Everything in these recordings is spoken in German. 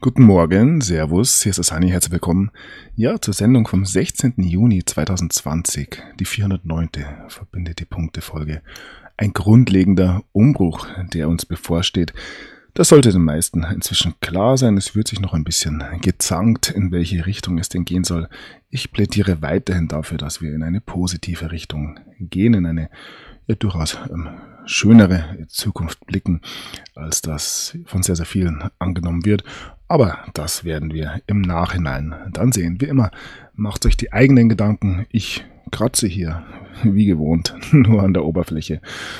Guten Morgen, Servus, hier ist Asani, herzlich willkommen. Ja, zur Sendung vom 16. Juni 2020, die 409. Verbindet die Punkte-Folge. Ein grundlegender Umbruch, der uns bevorsteht. Das sollte den meisten inzwischen klar sein. Es wird sich noch ein bisschen gezankt, in welche Richtung es denn gehen soll. Ich plädiere weiterhin dafür, dass wir in eine positive Richtung gehen, in eine durchaus schönere Zukunft blicken, als das von sehr, sehr vielen angenommen wird. Aber das werden wir im Nachhinein dann sehen. Wie immer, macht euch die eigenen Gedanken. Ich kratze hier, wie gewohnt, nur an der Oberfläche.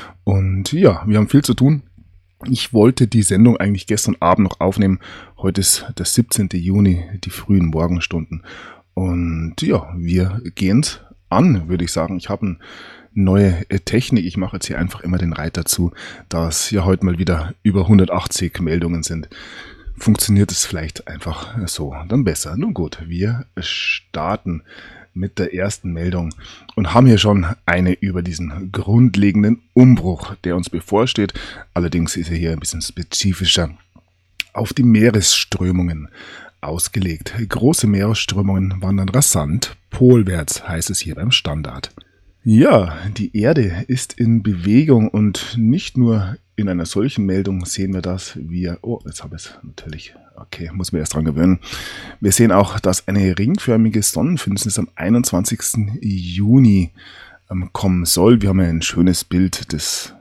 Und ja, wir haben viel zu tun. Ich wollte die Sendung eigentlich gestern Abend noch aufnehmen. Heute ist der 17. Juni, die frühen Morgenstunden. Und ja, wir gehen's an, würde ich sagen. Ich habe eine neue Technik. Ich mache jetzt hier einfach immer den Reiter zu, da es ja heute mal wieder über 180 Meldungen sind. Funktioniert es vielleicht einfach so dann besser. Nun gut, wir starten mit der ersten Meldung und haben hier schon eine über diesen grundlegenden Umbruch, der uns bevorsteht. Allerdings ist er hier ein bisschen spezifischer auf die Meeresströmungen ausgelegt. Große Meeresströmungen wandern rasant polwärts, heißt es hier beim Standard. Ja, die Erde ist in Bewegung und nicht nur in einer solchen Meldung sehen wir das. Jetzt habe ich es natürlich. Okay, muss mir erst dran gewöhnen. Wir sehen auch, dass eine ringförmige Sonnenfinsternis am 21. Juni kommen soll. Wir haben ja ein schönes Bild, das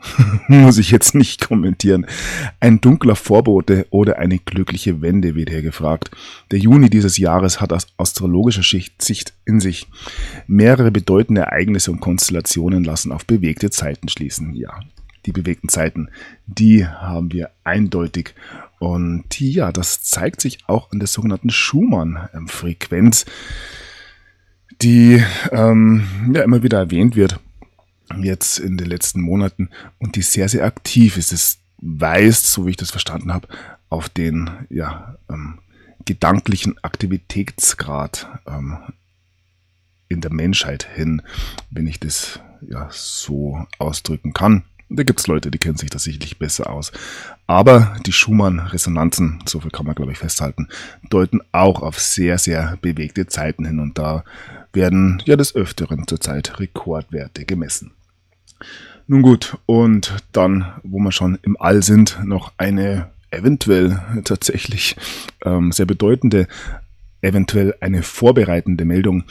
muss ich jetzt nicht kommentieren. Ein dunkler Vorbote oder eine glückliche Wende, wird hier gefragt. Der Juni dieses Jahres hat aus astrologischer Sicht in sich. Mehrere bedeutende Ereignisse und Konstellationen lassen auf bewegte Zeiten schließen. Ja, die bewegten Zeiten, die haben wir eindeutig. Und ja, das zeigt sich auch an der sogenannten Schumann-Frequenz, die immer wieder erwähnt wird, jetzt in den letzten Monaten, und die sehr, sehr aktiv ist. Es weist, so wie ich das verstanden habe, auf den gedanklichen Aktivitätsgrad in der Menschheit hin, wenn ich das so ausdrücken kann. Da gibt es Leute, die kennen sich da sicherlich besser aus. Aber die Schumann-Resonanzen, so viel kann man, glaube ich, festhalten, deuten auch auf sehr, sehr bewegte Zeiten hin. Und da werden des Öfteren zurzeit Rekordwerte gemessen. Nun gut, und dann, wo wir schon im All sind, noch eine eventuell tatsächlich sehr bedeutende, eventuell eine vorbereitende Meldung.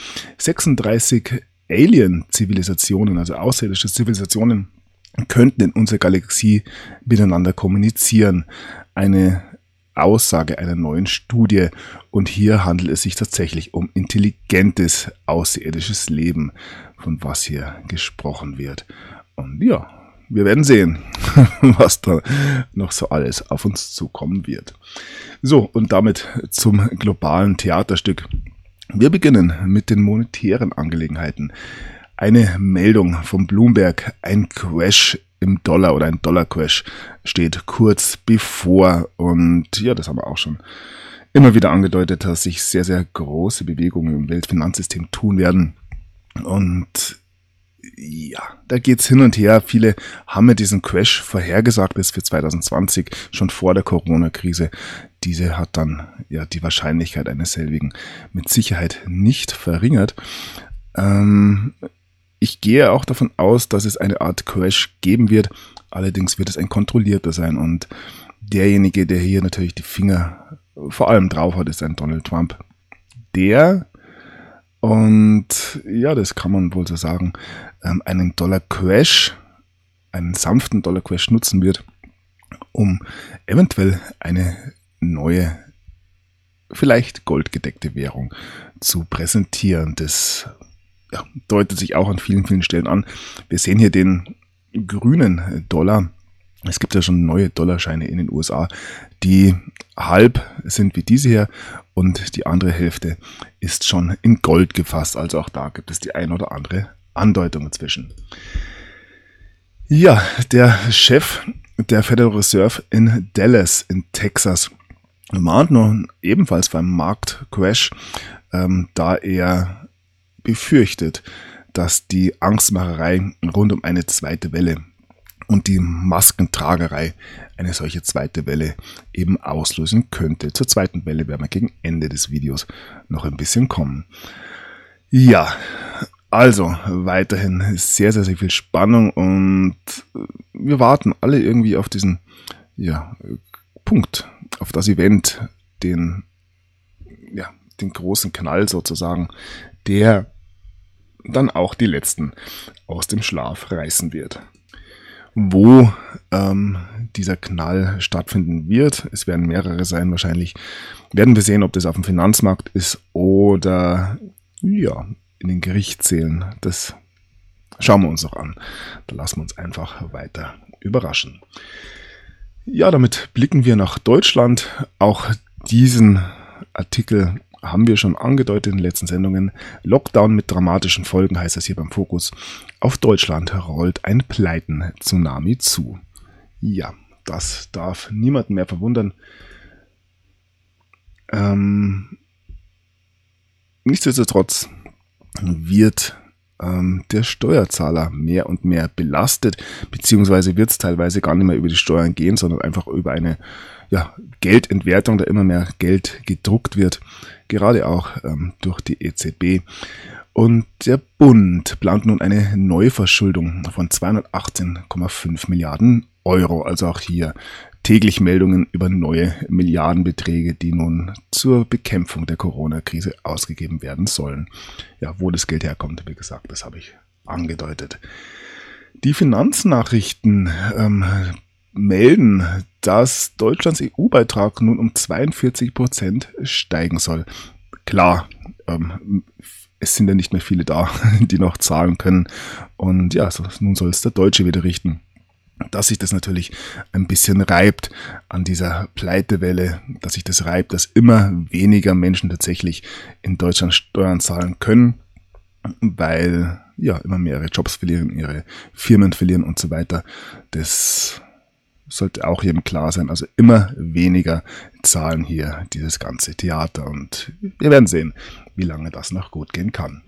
36 Alien-Zivilisationen, also außerirdische Zivilisationen, könnten in unserer Galaxie miteinander kommunizieren. Eine Aussage einer neuen Studie. Und hier handelt es sich tatsächlich um intelligentes außerirdisches Leben, von was hier gesprochen wird. Und ja, wir werden sehen, was da noch so alles auf uns zukommen wird. So, und damit zum globalen Theaterstück. Wir beginnen mit den monetären Angelegenheiten. Eine Meldung von Bloomberg, ein Crash im Dollar oder ein Dollar-Crash steht kurz bevor. Und ja, das haben wir auch schon immer wieder angedeutet, dass sich sehr, sehr große Bewegungen im Weltfinanzsystem tun werden. Und ja, da geht's hin und her. Viele haben mir diesen Crash vorhergesagt bis für 2020, schon vor der Corona-Krise. Diese hat dann die Wahrscheinlichkeit eines selbigen mit Sicherheit nicht verringert. Ich gehe auch davon aus, dass es eine Art Crash geben wird. Allerdings wird es ein kontrollierter sein. Und derjenige, der hier natürlich die Finger vor allem drauf hat, ist ein Donald Trump. Und ja, das kann man wohl so sagen, einen Dollar-Crash, einen sanften Dollar-Crash nutzen wird, um eventuell eine neue, vielleicht goldgedeckte Währung zu präsentieren. Das deutet sich auch an vielen, vielen Stellen an. Wir sehen hier den grünen Dollar. Es gibt ja schon neue Dollarscheine in den USA, die halb sind wie diese hier und die andere Hälfte ist schon in Gold gefasst. Also auch da gibt es die ein oder andere Andeutung inzwischen. Ja, der Chef der Federal Reserve in Dallas in Texas mahnt nun ebenfalls vor einem Marktcrash, da er befürchtet, dass die Angstmacherei rund um eine zweite Welle und die Maskentragerei eine solche zweite Welle eben auslösen könnte. Zur zweiten Welle werden wir gegen Ende des Videos noch ein bisschen kommen. Ja, also weiterhin sehr, sehr, sehr viel Spannung und wir warten alle irgendwie auf diesen Punkt, auf das Event, den großen Knall sozusagen, der dann auch die Letzten aus dem Schlaf reißen wird. Wo dieser Knall stattfinden wird, es werden mehrere sein wahrscheinlich, werden wir sehen, ob das auf dem Finanzmarkt ist oder in den Gerichtssälen. Das schauen wir uns noch an. Da lassen wir uns einfach weiter überraschen. Ja, damit blicken wir nach Deutschland. Auch diesen Artikel haben wir schon angedeutet in den letzten Sendungen. Lockdown mit dramatischen Folgen heißt es hier beim Fokus. Auf Deutschland rollt ein Pleiten-Tsunami zu. Ja, das darf niemanden mehr verwundern. Nichtsdestotrotz wird der Steuerzahler mehr und mehr belastet, beziehungsweise wird es teilweise gar nicht mehr über die Steuern gehen, sondern einfach über eine Geldentwertung, da immer mehr Geld gedruckt wird, gerade auch durch die EZB. Und der Bund plant nun eine Neuverschuldung von 218,5 Milliarden Euro, also auch hier täglich Meldungen über neue Milliardenbeträge, die nun zur Bekämpfung der Corona-Krise ausgegeben werden sollen. Ja, wo das Geld herkommt, wie gesagt, das habe ich angedeutet. Die Finanznachrichten melden, dass Deutschlands EU-Beitrag nun um 42% steigen soll. Klar, es sind ja nicht mehr viele da, die noch zahlen können. Und ja, nun soll es der Deutsche wieder richten. Dass sich das natürlich ein bisschen reibt an dieser Pleitewelle, dass sich das reibt, dass immer weniger Menschen tatsächlich in Deutschland Steuern zahlen können, weil immer mehr ihre Jobs verlieren, ihre Firmen verlieren und so weiter. Das sollte auch jedem klar sein. Also immer weniger zahlen hier dieses ganze Theater und wir werden sehen, wie lange das noch gut gehen kann.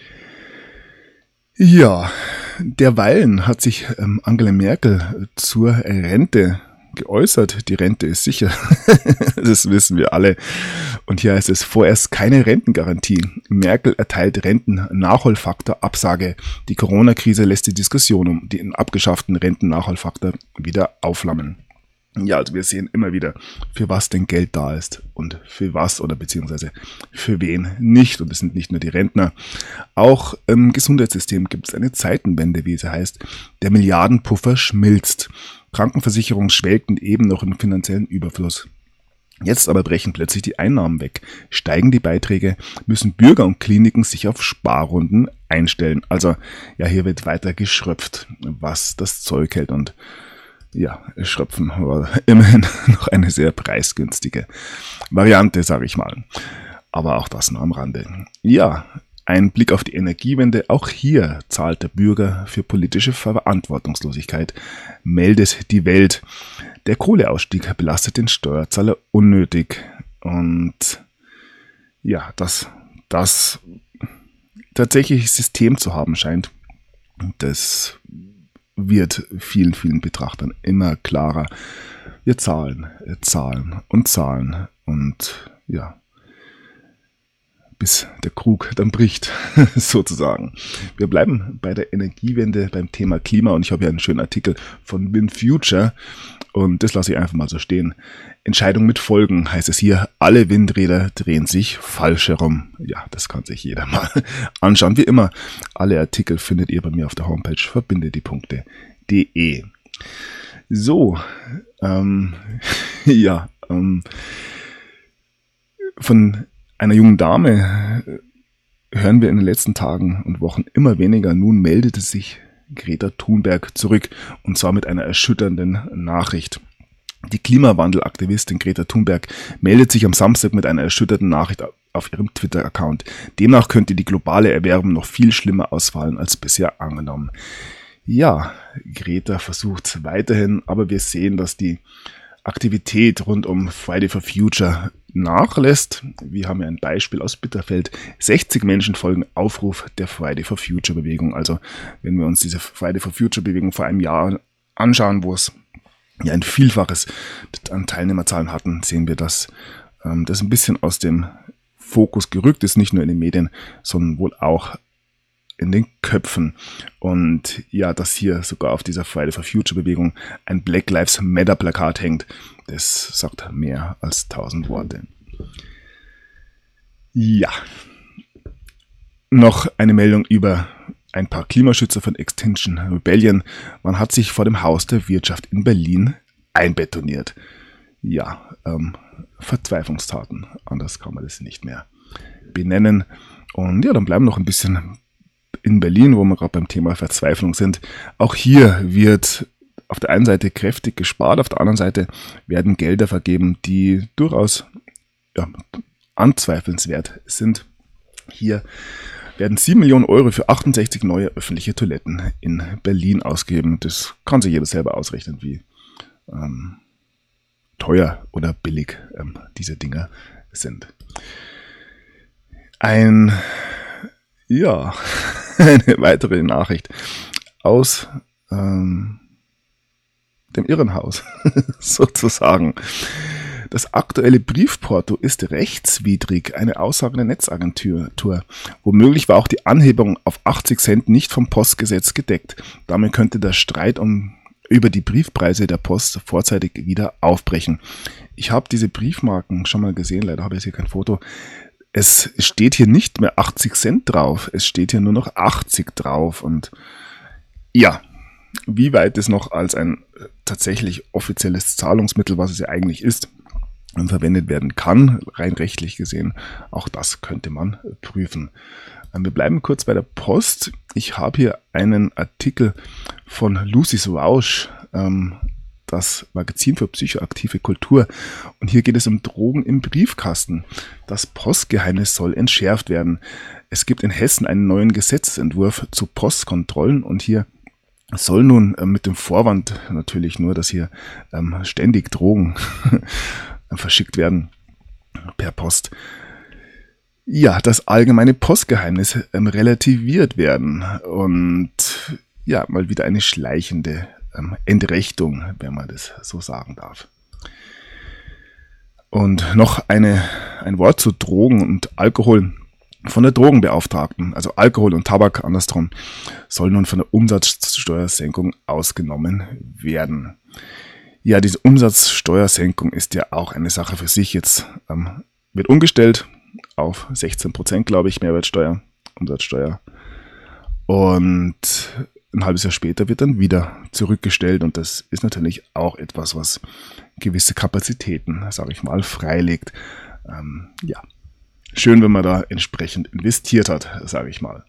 Ja, derweilen hat sich Angela Merkel zur Rente geäußert. Die Rente ist sicher, das wissen wir alle. Und hier heißt es vorerst keine Rentengarantie. Merkel erteilt Rentennachholfaktor Absage. Die Corona-Krise lässt die Diskussion um den abgeschafften Rentennachholfaktor wieder aufflammen. Ja, also wir sehen immer wieder, für was denn Geld da ist und für was oder beziehungsweise für wen nicht. Und es sind nicht nur die Rentner. Auch im Gesundheitssystem gibt es eine Zeitenwende, wie es heißt. Der Milliardenpuffer schmilzt. Krankenversicherung schwelgt eben noch im finanziellen Überfluss. Jetzt aber brechen plötzlich die Einnahmen weg. Steigen die Beiträge, müssen Bürger und Kliniken sich auf Sparrunden einstellen. Also ja, hier wird weiter geschröpft, was das Zeug hält und Schröpfen war immerhin noch eine sehr preisgünstige Variante, sage ich mal. Aber auch das nur am Rande. Ja, ein Blick auf die Energiewende. Auch hier zahlt der Bürger für politische Verantwortungslosigkeit, meldet die Welt. Der Kohleausstieg belastet den Steuerzahler unnötig. Und ja, dass das tatsächlich System zu haben scheint, das wird vielen, vielen Betrachtern immer klarer. Wir zahlen und bis der Krug dann bricht, sozusagen. Wir bleiben bei der Energiewende, beim Thema Klima und ich habe hier einen schönen Artikel von WindFuture und das lasse ich einfach mal so stehen. Entscheidung mit Folgen heißt es hier, alle Windräder drehen sich falsch herum. Ja, das kann sich jeder mal anschauen. Wie immer, alle Artikel findet ihr bei mir auf der Homepage verbindedie.de. So, von einer jungen Dame hören wir in den letzten Tagen und Wochen immer weniger. Nun meldete sich Greta Thunberg zurück und zwar mit einer erschütternden Nachricht. Die Klimawandelaktivistin Greta Thunberg meldet sich am Samstag mit einer erschütternden Nachricht auf ihrem Twitter-Account. Demnach könnte die globale Erwärmung noch viel schlimmer ausfallen als bisher angenommen. Ja, Greta versucht weiterhin, aber wir sehen, dass die Aktivität rund um Friday for Future nachlässt. Wir haben ja ein Beispiel aus Bitterfeld. 60 Menschen folgen Aufruf der Friday for Future Bewegung. Also wenn wir uns diese Friday for Future Bewegung vor einem Jahr anschauen, wo es ja ein Vielfaches an Teilnehmerzahlen hatten, sehen wir, dass das ein bisschen aus dem Fokus gerückt ist, nicht nur in den Medien, sondern wohl auch in den Köpfen. Und ja, dass hier sogar auf dieser Friday for Future Bewegung ein Black Lives Matter Plakat hängt, das sagt mehr als 1000 Worte. Ja, noch eine Meldung über ein paar Klimaschützer von Extinction Rebellion. Man hat sich vor dem Haus der Wirtschaft in Berlin einbetoniert. Ja, Verzweiflungstaten. Anders kann man das nicht mehr benennen. Und ja, dann bleiben wir noch ein bisschen in Berlin, wo wir gerade beim Thema Verzweiflung sind. Auch hier wird auf der einen Seite kräftig gespart, auf der anderen Seite werden Gelder vergeben, die durchaus anzweifelswert sind. Hier werden 7 Millionen Euro für 68 neue öffentliche Toiletten in Berlin ausgegeben. Das kann sich jeder selber ausrechnen, wie teuer oder billig diese Dinger sind. Eine weitere Nachricht aus dem Irrenhaus sozusagen. Das aktuelle Briefporto ist rechtswidrig, eine Aussage der Netzagentur. Womöglich war auch die Anhebung auf 80 Cent nicht vom Postgesetz gedeckt. Damit könnte der Streit über die Briefpreise der Post vorzeitig wieder aufbrechen. Ich habe diese Briefmarken schon mal gesehen, leider habe ich hier kein Foto. Es steht hier nicht mehr 80 Cent drauf, es steht hier nur noch 80 drauf. Und ja, wie weit es noch als ein tatsächlich offizielles Zahlungsmittel, was es ja eigentlich ist, verwendet werden kann, rein rechtlich gesehen, auch das könnte man prüfen. Wir bleiben kurz bei der Post. Ich habe hier einen Artikel von Lucy's Rausch, das Magazin für psychoaktive Kultur. Und hier geht es um Drogen im Briefkasten. Das Postgeheimnis soll entschärft werden. Es gibt in Hessen einen neuen Gesetzentwurf zu Postkontrollen und hier soll nun mit dem Vorwand natürlich nur, dass hier ständig Drogen verschickt werden per Post. Ja, das allgemeine Postgeheimnis relativiert werden und ja, mal wieder eine schleichende Entrechtung, wenn man das so sagen darf. Und noch ein Wort zu Drogen und Alkohol. Von der Drogenbeauftragten, also Alkohol und Tabak andersrum, soll nun von der Umsatzsteuersenkung ausgenommen werden. Ja, diese Umsatzsteuersenkung ist ja auch eine Sache für sich. Jetzt wird umgestellt auf 16%, glaube ich, Umsatzsteuer. Und ein halbes Jahr später wird dann wieder zurückgestellt. Und das ist natürlich auch etwas, was gewisse Kapazitäten, sage ich mal, freilegt. Schön, wenn man da entsprechend investiert hat, sage ich mal.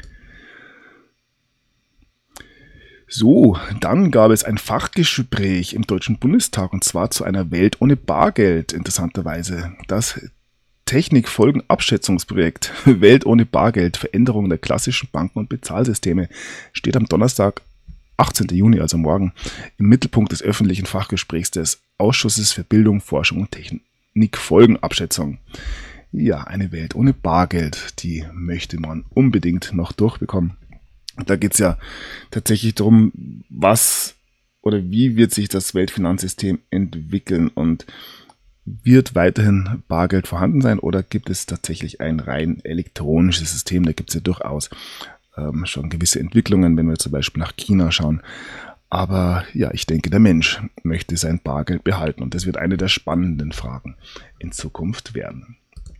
So, dann gab es ein Fachgespräch im Deutschen Bundestag und zwar zu einer Welt ohne Bargeld, interessanterweise. Das Technikfolgenabschätzungsprojekt Welt ohne Bargeld, Veränderung der klassischen Banken- und Bezahlsysteme steht am Donnerstag, 18. Juni, also morgen, im Mittelpunkt des öffentlichen Fachgesprächs des Ausschusses für Bildung, Forschung und Technikfolgenabschätzung. Ja, eine Welt ohne Bargeld, die möchte man unbedingt noch durchbekommen. Da geht es ja tatsächlich darum, wie wird sich das Weltfinanzsystem entwickeln und wird weiterhin Bargeld vorhanden sein oder gibt es tatsächlich ein rein elektronisches System? Da gibt es ja durchaus schon gewisse Entwicklungen, wenn wir zum Beispiel nach China schauen. Aber ja, ich denke, der Mensch möchte sein Bargeld behalten und das wird eine der spannenden Fragen in Zukunft werden.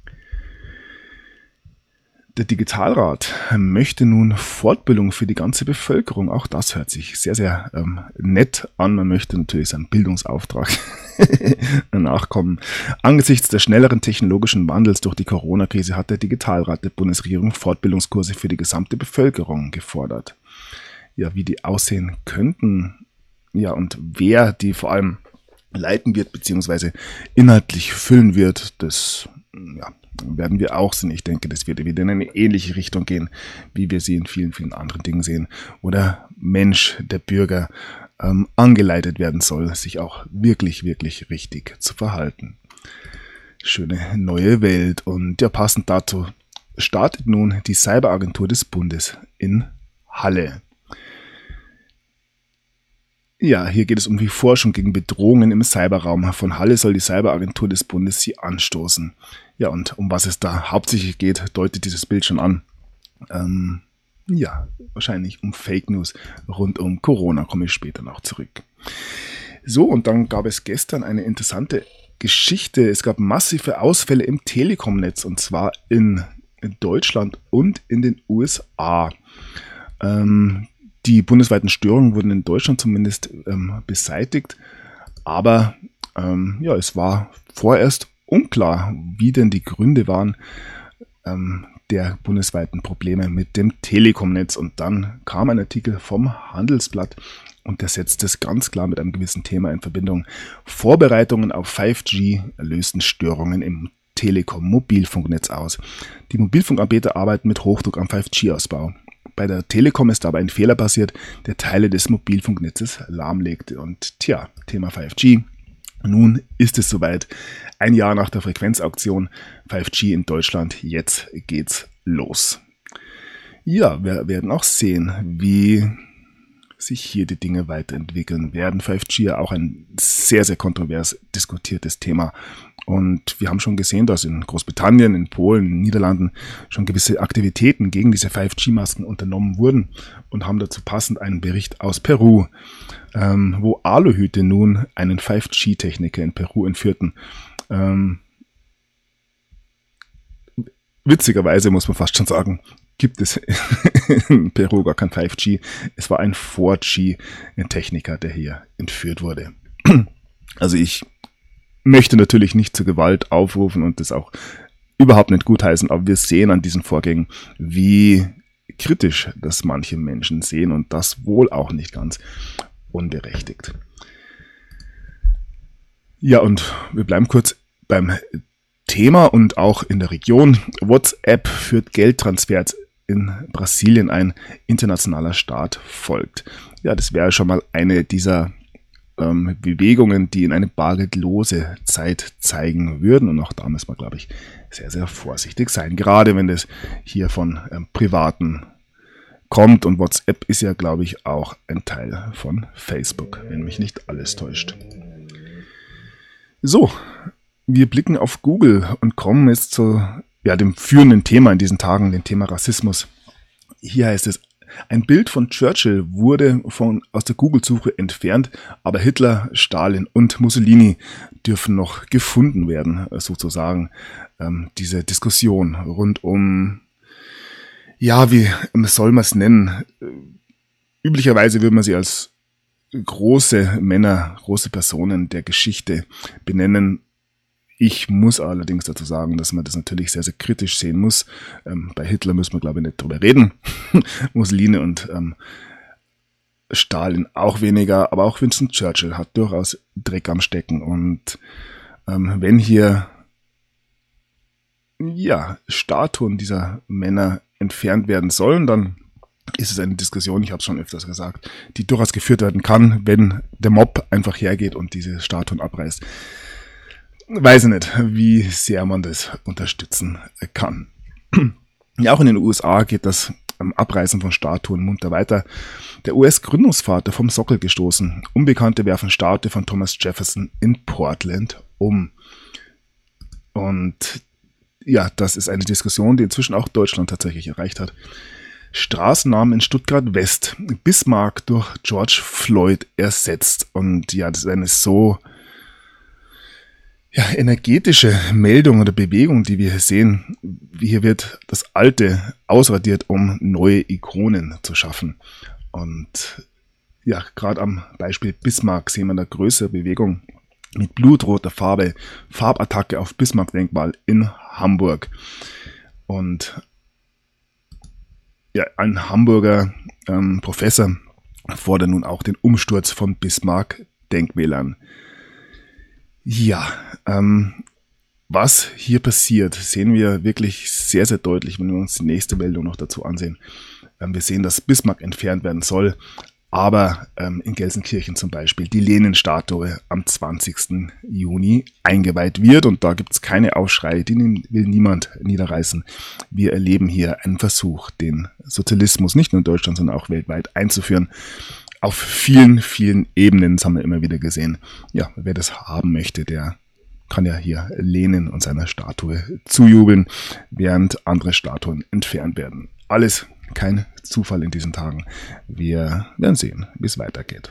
Der Digitalrat möchte nun Fortbildung für die ganze Bevölkerung. Auch das hört sich sehr, sehr nett an. Man möchte natürlich seinem Bildungsauftrag nachkommen. Angesichts des schnelleren technologischen Wandels durch die Corona-Krise hat der Digitalrat der Bundesregierung Fortbildungskurse für die gesamte Bevölkerung gefordert. Ja, wie die aussehen könnten, ja, und wer die vor allem leiten wird, beziehungsweise inhaltlich füllen wird, das, ja, werden wir auch sehen. Ich denke, das wird wieder in eine ähnliche Richtung gehen, wie wir sie in vielen, vielen anderen Dingen sehen. Wo der Mensch, der Bürger, angeleitet werden soll, sich auch wirklich, wirklich richtig zu verhalten. Schöne neue Welt. Und ja, passend dazu startet nun die Cyberagentur des Bundes in Halle. Ja, hier geht es um die Forschung gegen Bedrohungen im Cyberraum. Von Halle soll die Cyberagentur des Bundes sie anstoßen. Ja, und um was es da hauptsächlich geht, deutet dieses Bild schon an. Ja, wahrscheinlich um Fake News rund um Corona, komme ich später noch zurück. So, und dann gab es gestern eine interessante Geschichte. Es gab massive Ausfälle im Telekom-Netz, und zwar in Deutschland und in den USA. Die bundesweiten Störungen wurden in Deutschland zumindest beseitigt, aber ja, es war vorerst unklar, wie denn die Gründe waren der bundesweiten Probleme mit dem Telekom-Netz. Und dann kam ein Artikel vom Handelsblatt und der setzt es ganz klar mit einem gewissen Thema in Verbindung. Vorbereitungen auf 5G lösten Störungen im Telekom-Mobilfunknetz aus. Die Mobilfunkanbieter arbeiten mit Hochdruck am 5G-Ausbau. Bei der Telekom ist dabei ein Fehler passiert, der Teile des Mobilfunknetzes lahmlegte. Und tja, Thema 5G. Nun ist es soweit. Ein Jahr nach der Frequenzauktion 5G in Deutschland. Jetzt geht's los. Ja, wir werden auch sehen, wie sich hier die Dinge weiterentwickeln werden. 5G ja auch ein sehr, sehr kontrovers diskutiertes Thema. Und wir haben schon gesehen, dass in Großbritannien, in Polen, in den Niederlanden schon gewisse Aktivitäten gegen diese 5G-Masken unternommen wurden und haben dazu passend einen Bericht aus Peru, wo Aluhüte nun einen 5G-Techniker in Peru entführten. Witzigerweise muss man fast schon sagen, gibt es in Peru gar kein 5G. Es war ein 4G-Techniker, der hier entführt wurde. Also ich möchte natürlich nicht zur Gewalt aufrufen und das auch überhaupt nicht gutheißen, aber wir sehen an diesen Vorgängen, wie kritisch das manche Menschen sehen und das wohl auch nicht ganz unberechtigt. Ja, und wir bleiben kurz beim Thema und auch in der Region. WhatsApp führt Geldtransfers in Brasilien, ein internationaler Staat folgt. Ja, das wäre schon mal eine dieser Bewegungen, die in eine bargeldlose Zeit zeigen würden. Und auch da muss man, glaube ich, sehr, sehr vorsichtig sein. Gerade wenn das hier von Privaten kommt. Und WhatsApp ist ja, glaube ich, auch ein Teil von Facebook, wenn mich nicht alles täuscht. So, wir blicken auf Google und kommen jetzt zu dem führenden Thema in diesen Tagen, dem Thema Rassismus. Hier heißt es, ein Bild von Churchill wurde aus der Google-Suche entfernt, aber Hitler, Stalin und Mussolini dürfen noch gefunden werden, sozusagen. Diese Diskussion rund um, ja, wie soll man es nennen? Üblicherweise würde man sie als große Männer, große Personen der Geschichte benennen. Ich muss allerdings dazu sagen, dass man das natürlich sehr, sehr kritisch sehen muss. Bei Hitler müssen wir, glaube ich, nicht drüber reden. Mussolini und Stalin auch weniger, aber auch Winston Churchill hat durchaus Dreck am Stecken. Und wenn hier Statuen dieser Männer entfernt werden sollen, dann ist es eine Diskussion, ich habe es schon öfters gesagt, die durchaus geführt werden kann, wenn der Mob einfach hergeht und diese Statuen abreißt. Weiß ich nicht, wie sehr man das unterstützen kann. Ja, auch in den USA geht das Abreißen von Statuen munter weiter. Der US-Gründungsvater vom Sockel gestoßen. Unbekannte werfen Statue von Thomas Jefferson in Portland um. Und ja, das ist eine Diskussion, die inzwischen auch Deutschland tatsächlich erreicht hat. Straßennamen in Stuttgart West. Bismarck durch George Floyd ersetzt. Und ja, das ist eine so energetische Meldung oder Bewegung, die wir hier sehen. Hier wird das Alte ausradiert, um neue Ikonen zu schaffen. Und ja, gerade am Beispiel Bismarck sehen wir eine größere Bewegung mit blutroter Farbe, Farbattacke auf Bismarck-Denkmal in Hamburg. Und ja, ein Hamburger Professor fordert nun auch den Umsturz von Bismarck-Denkmälern. Ja, was hier passiert, sehen wir wirklich sehr, sehr deutlich, wenn wir uns die nächste Meldung noch dazu ansehen. Wir sehen, dass Bismarck entfernt werden soll, aber in Gelsenkirchen zum Beispiel die Lenin-Statue am 20. Juni eingeweiht wird und da gibt es keine Aufschreie, die will niemand niederreißen. Wir erleben hier einen Versuch, den Sozialismus nicht nur in Deutschland, sondern auch weltweit einzuführen. auf vielen, vielen Ebenen, das haben wir immer wieder gesehen. Ja, wer das haben möchte, der kann ja hier lehnen und seiner Statue zujubeln, während andere Statuen entfernt werden. Alles kein Zufall in diesen Tagen. Wir werden sehen, wie es weitergeht.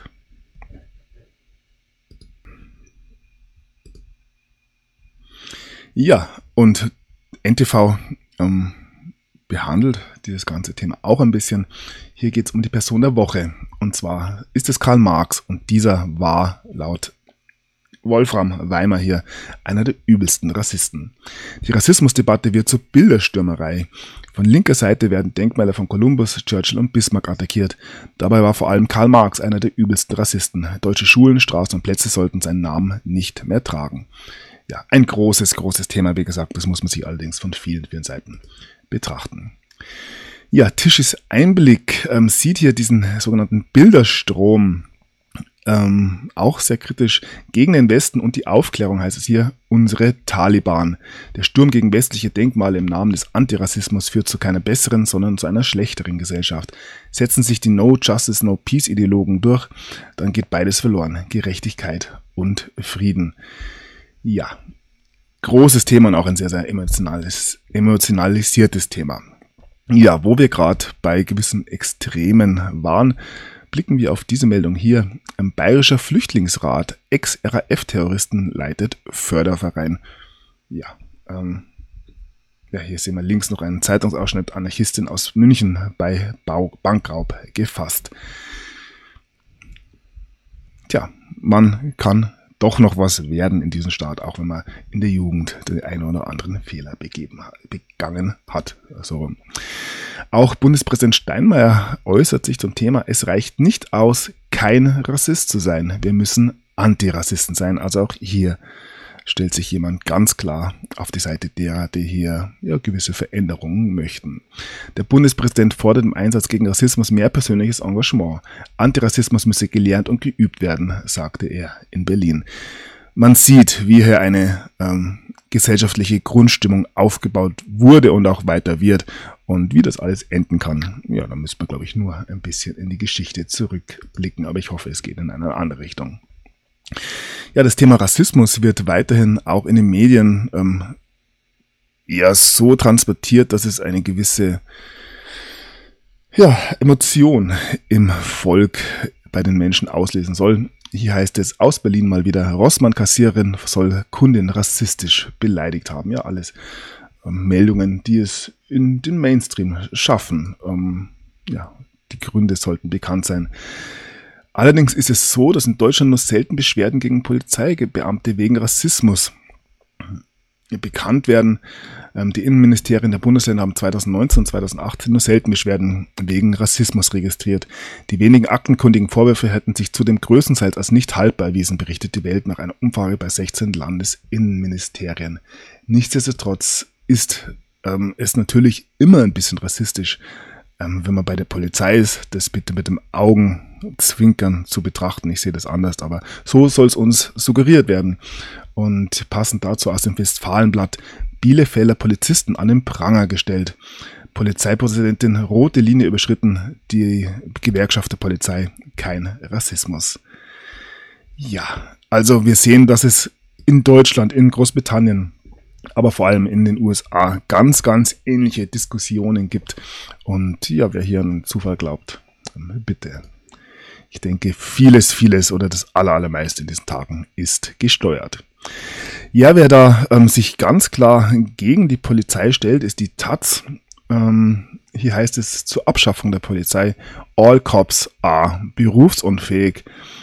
Ja, und NTV behandelt dieses ganze Thema auch ein bisschen. Hier geht es um die Person der Woche. Und zwar ist es Karl Marx. Und dieser war laut Wolfram Weimer hier einer der übelsten Rassisten. Die Rassismusdebatte wird zur Bilderstürmerei. Von linker Seite werden Denkmäler von Kolumbus, Churchill und Bismarck attackiert. Dabei war vor allem Karl Marx einer der übelsten Rassisten. Deutsche Schulen, Straßen und Plätze sollten seinen Namen nicht mehr tragen. Ja, ein großes, großes Thema, wie gesagt, das muss man sich allerdings von vielen, vielen Seiten betrachten. Ja, Tischys Einblick sieht hier diesen sogenannten Bilderstrom auch sehr kritisch. Gegen den Westen und die Aufklärung heißt es hier, unsere Taliban. Der Sturm gegen westliche Denkmale im Namen des Antirassismus führt zu keiner besseren, sondern zu einer schlechteren Gesellschaft. Setzen sich die No Justice, No Peace Ideologen durch, dann geht beides verloren. Gerechtigkeit und Frieden. Ja, großes Thema und auch ein sehr, sehr emotionalisiertes Thema. Ja, wo wir gerade bei gewissen Extremen waren, blicken wir auf diese Meldung hier. Ein bayerischer Flüchtlingsrat, Ex-RAF-Terroristen leitet Förderverein. Ja, hier sehen wir links noch einen Zeitungsausschnitt, Anarchistin aus München bei Bankraub gefasst. Tja, man kann doch noch was werden in diesem Staat, auch wenn man in der Jugend den einen oder anderen Fehler begangen hat. Also, auch Bundespräsident Steinmeier äußert sich zum Thema, es reicht nicht aus, kein Rassist zu sein. Wir müssen Antirassisten sein. Also auch hier stellt sich jemand ganz klar auf die Seite derer, die hier gewisse Veränderungen möchten. Der Bundespräsident fordert im Einsatz gegen Rassismus mehr persönliches Engagement. Antirassismus müsse gelernt und geübt werden, sagte er in Berlin. Man sieht, wie hier eine gesellschaftliche Grundstimmung aufgebaut wurde und auch weiter wird. Und wie das alles enden kann, ja, da müssen wir, glaube ich, nur ein bisschen in die Geschichte zurückblicken. Aber ich hoffe, es geht in eine andere Richtung. Ja, das Thema Rassismus wird weiterhin auch in den Medien so transportiert, dass es eine gewisse Emotion im Volk bei den Menschen auslesen soll. Hier heißt es, aus Berlin mal wieder, Rossmann-Kassiererin soll Kundin rassistisch beleidigt haben. Ja, alles Meldungen, die es in den Mainstream schaffen. Die Gründe sollten bekannt sein. Allerdings ist es so, dass in Deutschland nur selten Beschwerden gegen Polizeibeamte wegen Rassismus bekannt werden. Die Innenministerien der Bundesländer haben 2019 und 2018 nur selten Beschwerden wegen Rassismus registriert. Die wenigen aktenkundigen Vorwürfe hätten sich zudem größtenteils als nicht haltbar erwiesen, berichtet die Welt nach einer Umfrage bei 16 Landesinnenministerien. Nichtsdestotrotz ist es natürlich immer ein bisschen rassistisch, wenn man bei der Polizei ist, das bitte mit dem Augenzwinkern zu betrachten. Ich sehe das anders, aber so soll es uns suggeriert werden. Und passend dazu aus dem Westfalenblatt, Bielefelder Polizisten an den Pranger gestellt. Polizeipräsidentin rote Linie überschritten, die Gewerkschaft der Polizei, kein Rassismus. Ja, also wir sehen, dass es in Deutschland, in Großbritannien, aber vor allem in den USA ganz, ganz ähnliche Diskussionen gibt. Und ja, wer hier an Zufall glaubt, bitte. Ich denke, vieles oder das allermeiste in diesen Tagen ist gesteuert. Ja, wer da sich ganz klar gegen die Polizei stellt, ist die Taz. Hier heißt es zur Abschaffung der Polizei, all cops are berufsunfähig.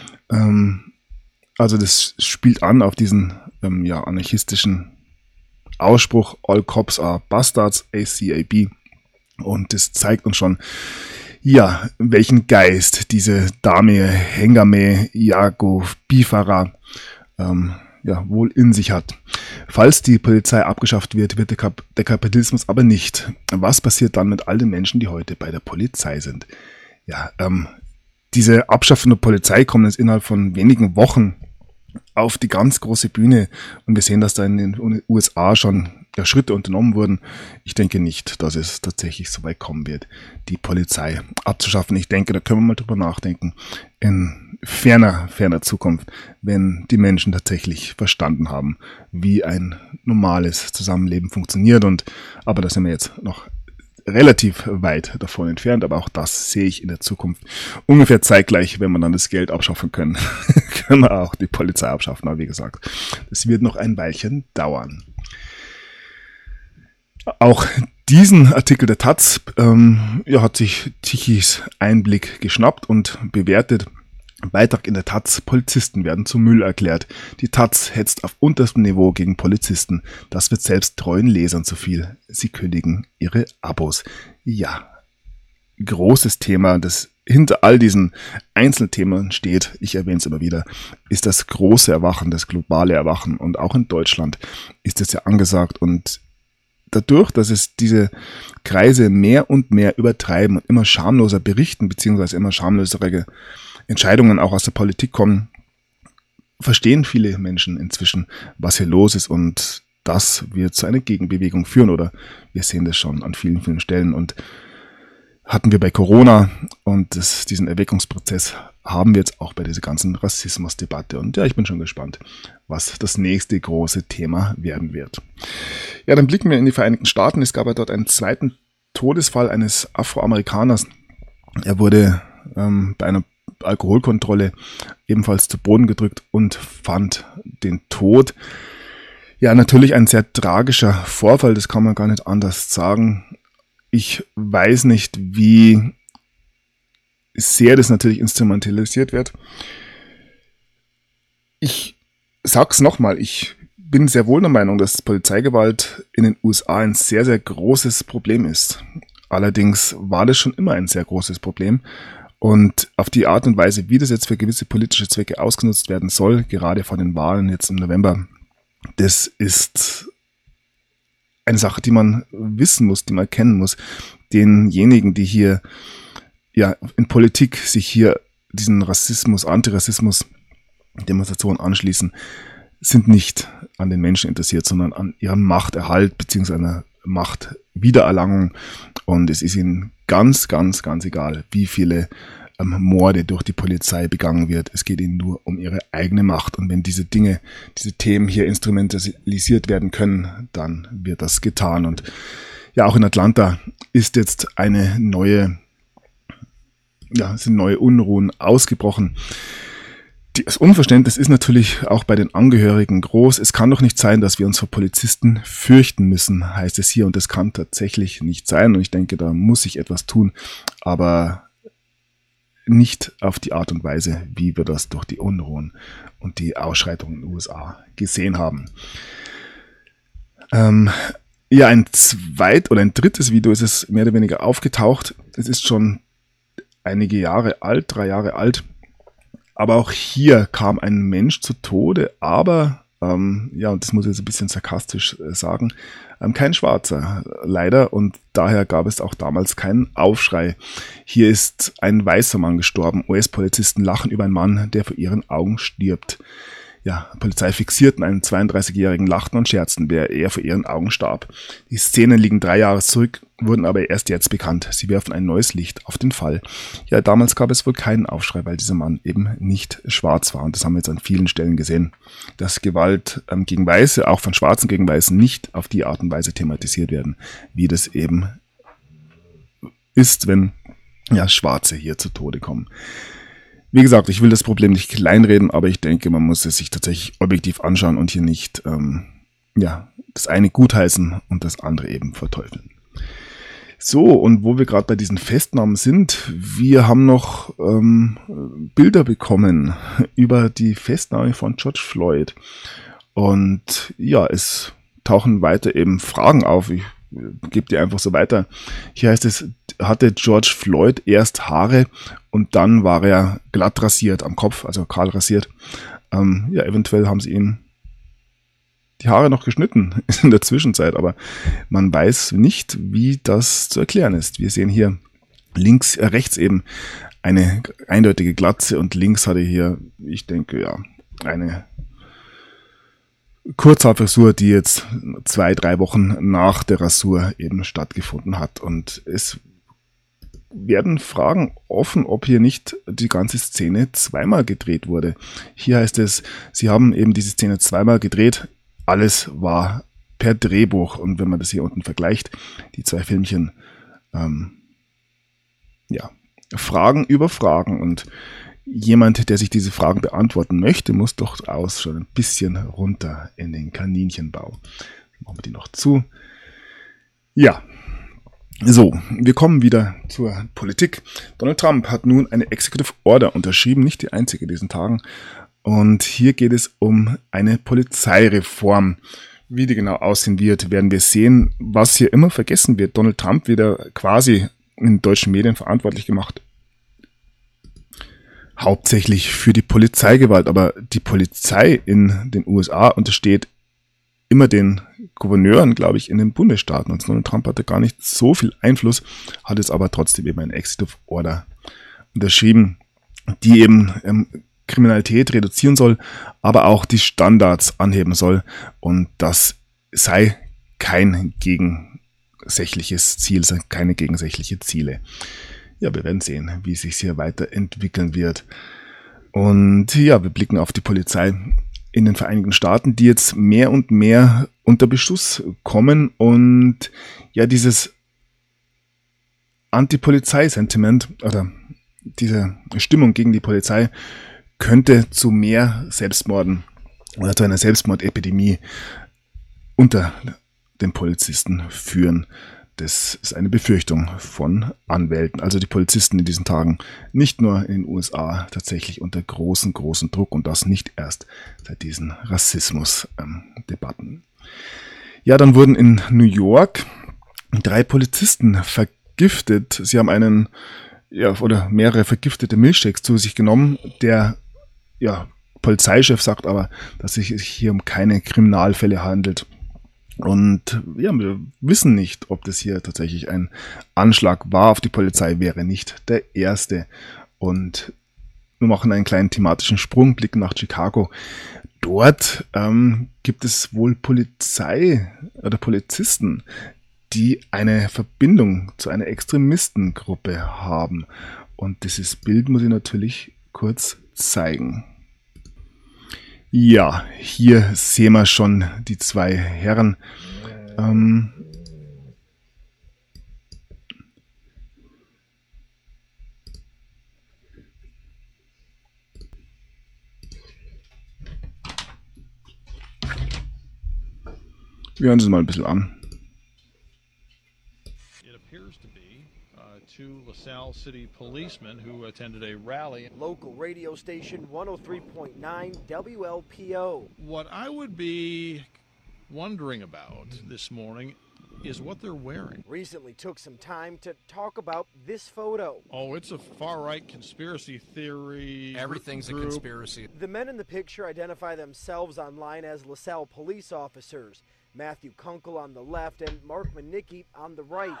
Also das spielt an auf diesen anarchistischen Ausspruch, all cops are bastards, ACAB. Und das zeigt uns schon, welchen Geist diese Dame Hengame Yago Bifara wohl in sich hat. Falls die Polizei abgeschafft wird, wird der Kapitalismus aber nicht. Was passiert dann mit all den Menschen, die heute bei der Polizei sind? Diese Abschaffung der Polizei kommt jetzt innerhalb von wenigen Wochen auf die ganz große Bühne und wir sehen, dass da in den USA schon Schritte unternommen wurden. Ich denke nicht, dass es tatsächlich so weit kommen wird, die Polizei abzuschaffen. Ich denke, da können wir mal drüber nachdenken in ferner Zukunft, wenn die Menschen tatsächlich verstanden haben, wie ein normales Zusammenleben funktioniert. Aber da sind wir jetzt noch relativ weit davon entfernt, aber auch das sehe ich in der Zukunft ungefähr zeitgleich, wenn wir dann das Geld abschaffen können, können wir auch die Polizei abschaffen. Aber wie gesagt, das wird noch ein Weilchen dauern. Auch diesen Artikel der Taz hat sich Tichys Einblick geschnappt und bewertet. Beitrag in der Taz: Polizisten werden zum Müll erklärt. Die Taz hetzt auf unterstem Niveau gegen Polizisten. Das wird selbst treuen Lesern zu viel. Sie kündigen ihre Abos. Ja, großes Thema, das hinter all diesen Einzelthemen steht, ich erwähne es immer wieder, ist das große Erwachen, das globale Erwachen. Und auch in Deutschland ist es ja angesagt. Und dadurch, dass es diese Kreise mehr und mehr übertreiben und immer schamloser berichten, beziehungsweise immer schamlosere Entscheidungen auch aus der Politik kommen, verstehen viele Menschen inzwischen, was hier los ist, und das wird zu einer Gegenbewegung führen, oder wir sehen das schon an vielen, vielen Stellen, und hatten wir bei Corona, und diesen Erweckungsprozess haben wir jetzt auch bei dieser ganzen Rassismusdebatte, und ja, ich bin schon gespannt, was das nächste große Thema werden wird. Ja, dann blicken wir in die Vereinigten Staaten. Es gab ja dort einen zweiten Todesfall eines Afroamerikaners. Er wurde bei einer Alkoholkontrolle ebenfalls zu Boden gedrückt und fand den Tod. Ja, natürlich ein sehr tragischer Vorfall, das kann man gar nicht anders sagen. Ich weiß nicht, wie sehr das natürlich instrumentalisiert wird. Ich sag's nochmal, ich bin sehr wohl der Meinung, dass Polizeigewalt in den USA ein sehr, sehr großes Problem ist. Allerdings war das schon immer ein sehr großes Problem. Und auf die Art und Weise, wie das jetzt für gewisse politische Zwecke ausgenutzt werden soll, gerade vor den Wahlen jetzt im November, das ist eine Sache, die man wissen muss, die man kennen muss. Denjenigen, die hier ja in Politik sich hier diesen Rassismus, Antirassismus, Demonstrationen anschließen, sind nicht an den Menschen interessiert, sondern an ihrem Machterhalt bzw. einer Machtwiedererlangung. Und es ist ihnen ganz, ganz, ganz egal, wie viele Morde durch die Polizei begangen wird. Es geht ihnen nur um ihre eigene Macht. Und wenn diese Dinge, diese Themen hier instrumentalisiert werden können, dann wird das getan. Und ja, auch in Atlanta ist jetzt sind neue Unruhen ausgebrochen. Das Unverständnis ist natürlich auch bei den Angehörigen groß. Es kann doch nicht sein, dass wir uns vor Polizisten fürchten müssen, heißt es hier. Und das kann tatsächlich nicht sein. Und ich denke, da muss sich etwas tun. Aber nicht auf die Art und Weise, wie wir das durch die Unruhen und die Ausschreitungen in den USA gesehen haben. Ein drittes Video ist es mehr oder weniger aufgetaucht. Es ist schon einige Jahre alt, 3 Jahre alt. Aber auch hier kam ein Mensch zu Tode, aber, und das muss ich jetzt ein bisschen sarkastisch sagen, kein Schwarzer, leider, und daher gab es auch damals keinen Aufschrei. Hier ist ein weißer Mann gestorben. US-Polizisten lachen über einen Mann, der vor ihren Augen stirbt. Ja, Polizei fixierten einen 32-Jährigen, lachten und scherzten, wer er vor ihren Augen starb. Die Szenen liegen 3 Jahre zurück, wurden aber erst jetzt bekannt. Sie werfen ein neues Licht auf den Fall. Ja, damals gab es wohl keinen Aufschrei, weil dieser Mann eben nicht schwarz war. Und das haben wir jetzt an vielen Stellen gesehen, dass Gewalt gegen Weiße, auch von Schwarzen gegen Weißen, nicht auf die Art und Weise thematisiert werden, wie das eben ist, wenn Schwarze hier zu Tode kommen. Wie gesagt, ich will das Problem nicht kleinreden, aber ich denke, man muss es sich tatsächlich objektiv anschauen und hier nicht das eine gutheißen und das andere eben verteufeln. So, und wo wir gerade bei diesen Festnahmen sind, wir haben noch Bilder bekommen über die Festnahme von George Floyd. Und ja, es tauchen weiter eben Fragen auf. Ich gebe die einfach so weiter. Hier heißt es, hatte George Floyd erst Haare und dann war er glatt rasiert am Kopf, also kahl rasiert. Eventuell haben sie ihm die Haare noch geschnitten in der Zwischenzeit, aber man weiß nicht, wie das zu erklären ist. Wir sehen hier rechts eben eine eindeutige Glatze und links hatte hier, ich denke, eine Kurzhaarfrisur, die jetzt 2-3 Wochen nach der Rasur eben stattgefunden hat. Und es werden Fragen offen, ob hier nicht die ganze Szene zweimal gedreht wurde. Hier heißt es, sie haben eben diese Szene zweimal gedreht. Alles war per Drehbuch. Und wenn man das hier unten vergleicht, die zwei Filmchen, Fragen über Fragen. Und jemand, der sich diese Fragen beantworten möchte, muss durchaus schon ein bisschen runter in den Kaninchenbau. Machen wir die noch zu. Ja. So, wir kommen wieder zur Politik. Donald Trump hat nun eine Executive Order unterschrieben, nicht die einzige in diesen Tagen. Und hier geht es um eine Polizeireform. Wie die genau aussehen wird, werden wir sehen. Was hier immer vergessen wird, Donald Trump wieder quasi in deutschen Medien verantwortlich gemacht. Hauptsächlich für die Polizeigewalt, aber die Polizei in den USA untersteht immer den Gouverneuren, glaube ich, in den Bundesstaaten. Und Donald Trump hatte gar nicht so viel Einfluss, hat jetzt aber trotzdem eben eine Executive Order unterschrieben, die eben Kriminalität reduzieren soll, aber auch die Standards anheben soll. Und das sei kein gegensätzliches Ziel, keine gegensätzliche Ziele. Ja, wir werden sehen, wie es sich hier weiterentwickeln wird. Und ja, wir blicken auf die Polizei in den Vereinigten Staaten, die jetzt mehr und mehr unter Beschuss kommen und ja, dieses Anti-Polizei-Sentiment oder diese Stimmung gegen die Polizei könnte zu mehr Selbstmorden oder zu einer Selbstmordepidemie unter den Polizisten führen. Das ist eine Befürchtung von Anwälten. Also die Polizisten in diesen Tagen nicht nur in den USA tatsächlich unter großen Druck und das nicht erst seit diesen Rassismus-Debatten. Ja, dann wurden in New York 3 Polizisten vergiftet. Sie haben oder mehrere vergiftete Milchshakes zu sich genommen. Der Polizeichef sagt aber, dass es sich hier um keine Kriminalfälle handelt. Und ja, wir wissen nicht, ob das hier tatsächlich ein Anschlag war auf die Polizei, wäre nicht der erste. Und wir machen einen kleinen thematischen Sprung, blicken nach Chicago. Dort gibt es wohl Polizei oder Polizisten, die eine Verbindung zu einer Extremistengruppe haben. Und dieses Bild muss ich natürlich kurz zeigen. Ja, hier sehen wir schon die 2 Herren. Wir hören es mal ein bisschen an. Two LaSalle City policemen who attended a rally. Local radio station 103.9 WLPO. What I would be wondering about this morning is what they're wearing. Recently took some time to talk about this photo. Oh, it's a far-right conspiracy theory. Everything's group. A conspiracy. The men in the picture identify themselves online as LaSalle police officers. Matthew Kunkel on the left and Mark Manicki on the right.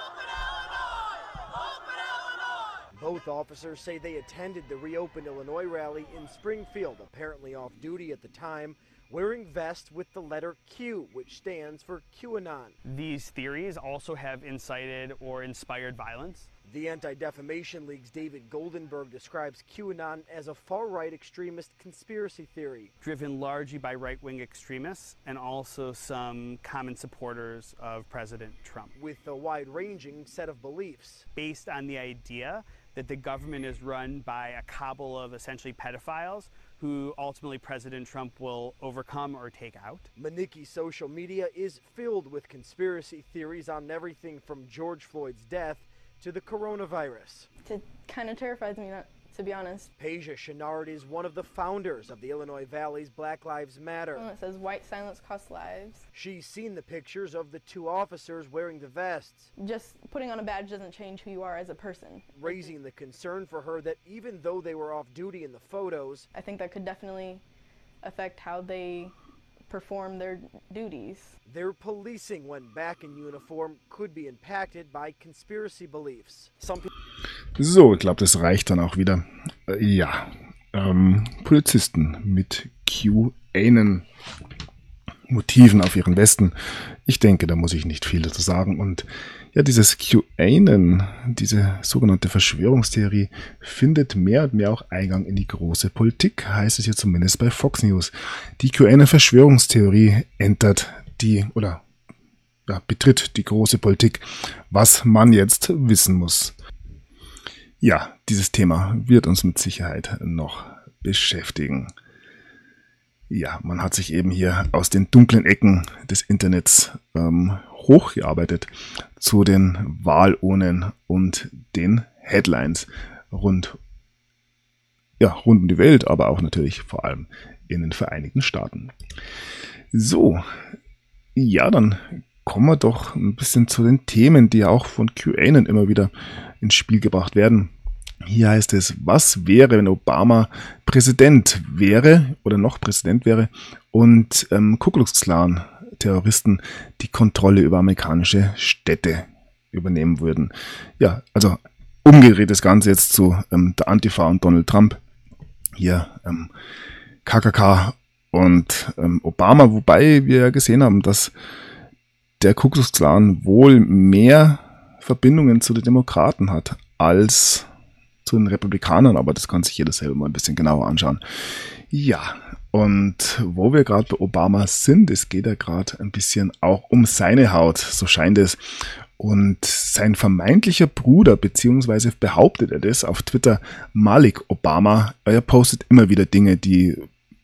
Both officers say they attended the Reopen Illinois rally in Springfield, apparently off duty at the time, wearing vests with the letter Q, which stands for QAnon. These theories also have incited or inspired violence. The Anti-Defamation League's David Goldenberg describes QAnon as a far-right extremist conspiracy theory. Driven largely by right-wing extremists and also some common supporters of President Trump. With a wide-ranging set of beliefs. Based on the idea that the government is run by a cabal of essentially pedophiles who ultimately President Trump will overcome or take out. Manicki's social media is filled with conspiracy theories on everything from George Floyd's death to the coronavirus. It kind of terrifies me, to be honest. Peja Chenard is one of the founders of the Illinois Valley's Black Lives Matter. It says white silence costs lives. She's seen the pictures of the 2 officers wearing the vests. Just putting on a badge doesn't change who you are as a person. Raising the concern for her that even though they were off duty in the photos, I think that could definitely affect how they perform their duties. Their policing when back in uniform could be impacted by conspiracy beliefs. So, ich glaube, das reicht dann auch wieder. Polizisten mit QAnon. Motiven auf ihren Westen. Ich denke, da muss ich nicht viel dazu sagen. Und ja, dieses QAnon, diese sogenannte Verschwörungstheorie, findet mehr und mehr auch Eingang in die große Politik, heißt es hier zumindest bei Fox News. Die QAnon-Verschwörungstheorie betritt die große Politik, was man jetzt wissen muss. Ja, dieses Thema wird uns mit Sicherheit noch beschäftigen. Ja, man hat sich eben hier aus den dunklen Ecken des Internets hochgearbeitet zu den Wahlurnen und den Headlines rund um die Welt, aber auch natürlich vor allem in den Vereinigten Staaten. So, ja, dann kommen wir doch ein bisschen zu den Themen, die auch von QAnon immer wieder ins Spiel gebracht werden. Hier heißt es, was wäre, wenn Obama Präsident wäre oder noch Präsident wäre und Ku Klux Klan Terroristen die Kontrolle über amerikanische Städte übernehmen würden. Ja, also umgedreht das Ganze jetzt zu der Antifa und Donald Trump. Hier KKK und Obama, wobei wir ja gesehen haben, dass der Ku Klux Klan wohl mehr Verbindungen zu den Demokraten hat als zu den Republikanern, aber das kann sich jeder selber mal ein bisschen genauer anschauen. Ja, und wo wir gerade bei Obama sind, es geht ja gerade ein bisschen auch um seine Haut, so scheint es. Und sein vermeintlicher Bruder, beziehungsweise behauptet er das auf Twitter, Malik Obama, er postet immer wieder Dinge, die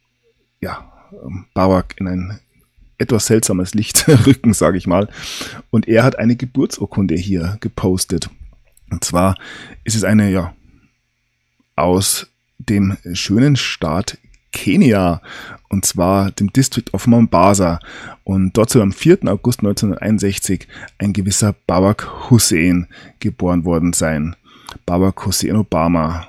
Barack in ein etwas seltsames Licht rücken, sage ich mal. Und er hat eine Geburtsurkunde hier gepostet. Und zwar ist es eine, aus dem schönen Staat Kenia, und zwar dem District of Mombasa. Und dort soll am 4. August 1961 ein gewisser Barack Hussein geboren worden sein. Barack Hussein Obama,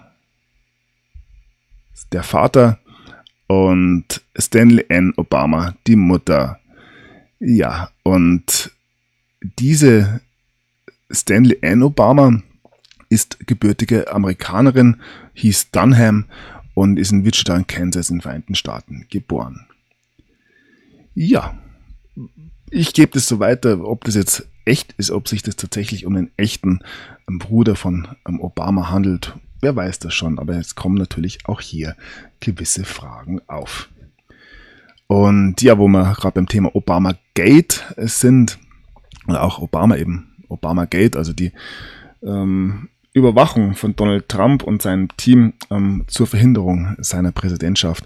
der Vater, und Stanley N. Obama, die Mutter. Ja, und diese Stanley N. Obama ist gebürtige Amerikanerin, hieß Dunham und ist in Wichita in Kansas in den Vereinigten Staaten geboren. Ja, ich gebe das so weiter, ob das jetzt echt ist, ob sich das tatsächlich um den echten Bruder von Obama handelt. Wer weiß das schon, aber jetzt kommen natürlich auch hier gewisse Fragen auf. Und ja, wo wir gerade beim Thema Obamagate sind, oder auch Obamagate, also die Überwachung von Donald Trump und seinem Team zur Verhinderung seiner Präsidentschaft.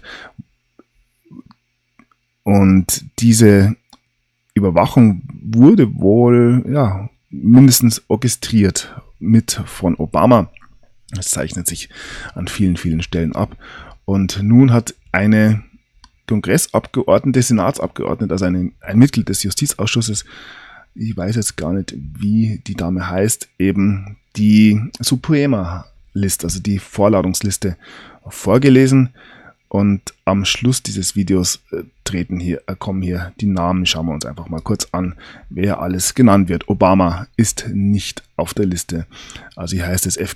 Und diese Überwachung wurde wohl mindestens orchestriert mit von Obama. Das zeichnet sich an vielen, vielen Stellen ab. Und nun hat eine Kongressabgeordnete, Senatsabgeordnete, also ein Mitglied des Justizausschusses, ich weiß jetzt gar nicht, wie die Dame heißt, eben die Suprema-Liste, also die Vorladungsliste vorgelesen. Und am Schluss dieses Videos kommen hier die Namen. Schauen wir uns einfach mal kurz an, wer alles genannt wird. Obama ist nicht auf der Liste. Also hier heißt es,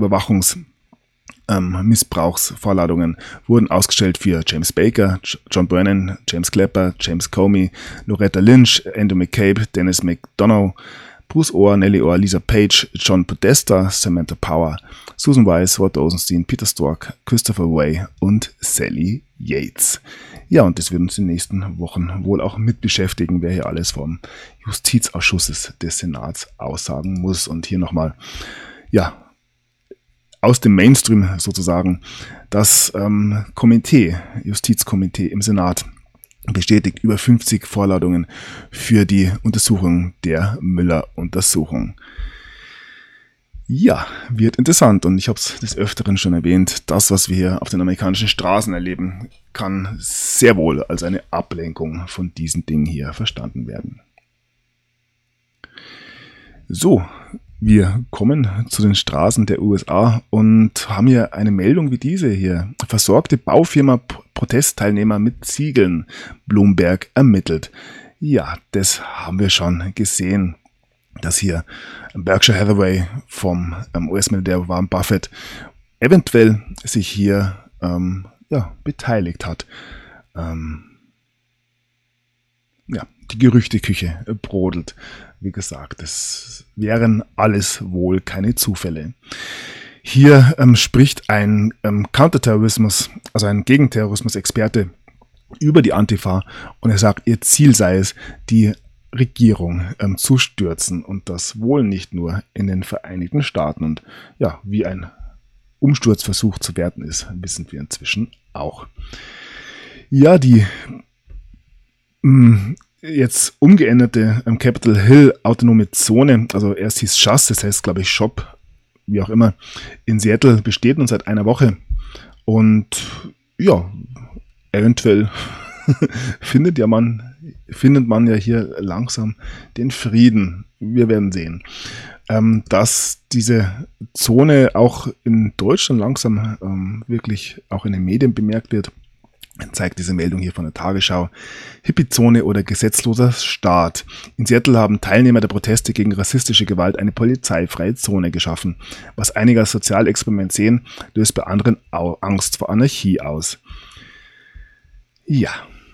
FBI-Überwachungsmissbrauchsvorladungen wurden ausgestellt für James Baker, John Brennan, James Clapper, James Comey, Loretta Lynch, Andrew McCabe, Dennis McDonough, Bruce Orr, Nellie Orr, Lisa Page, John Podesta, Samantha Power, Susan Weiss, Rod Rosenstein, Peter Strzok, Christopher Wray und Sally Yates. Ja, und das wird uns in den nächsten Wochen wohl auch mit beschäftigen, wer hier alles vom Justizausschusses des Senats aussagen muss. Und hier nochmal, aus dem Mainstream sozusagen, das Justizkomitee im Senat bestätigt über 50 Vorladungen für die Untersuchung der Müller-Untersuchung. Ja, wird interessant, und ich habe es des Öfteren schon erwähnt, das, was wir hier auf den amerikanischen Straßen erleben, kann sehr wohl als eine Ablenkung von diesen Dingen hier verstanden werden. So, wir kommen zu den Straßen der USA und haben hier eine Meldung wie diese hier. Versorgte Baufirma Protestteilnehmer mit Ziegeln. Bloomberg ermittelt. Ja, das haben wir schon gesehen, dass hier Berkshire Hathaway vom US-Milliardär Warren Buffett eventuell sich hier beteiligt hat. die Gerüchteküche brodelt. Wie gesagt, das wären alles wohl keine Zufälle. Hier spricht ein Counterterrorismus, also ein Gegenterrorismus-Experte über die Antifa und er sagt, ihr Ziel sei es, die Regierung zu stürzen und das wohl nicht nur in den Vereinigten Staaten. Und ja, wie ein Umsturzversuch zu werten ist, wissen wir inzwischen auch. Ja, die jetzt umgeänderte Capitol Hill autonome Zone, also erst hieß Schuss, das heißt glaube ich Shop, wie auch immer, in Seattle besteht nun seit einer Woche und ja, eventuell findet man ja hier langsam den Frieden. Wir werden sehen. Dass diese Zone auch in Deutschland langsam wirklich auch in den Medien bemerkt wird, zeigt diese Meldung hier von der Tagesschau. Hippie-Zone oder gesetzloser Staat. In Seattle haben Teilnehmer der Proteste gegen rassistische Gewalt eine polizeifreie Zone geschaffen. Was einige als Sozialexperiment sehen, löst bei anderen Angst vor Anarchie aus. Ja,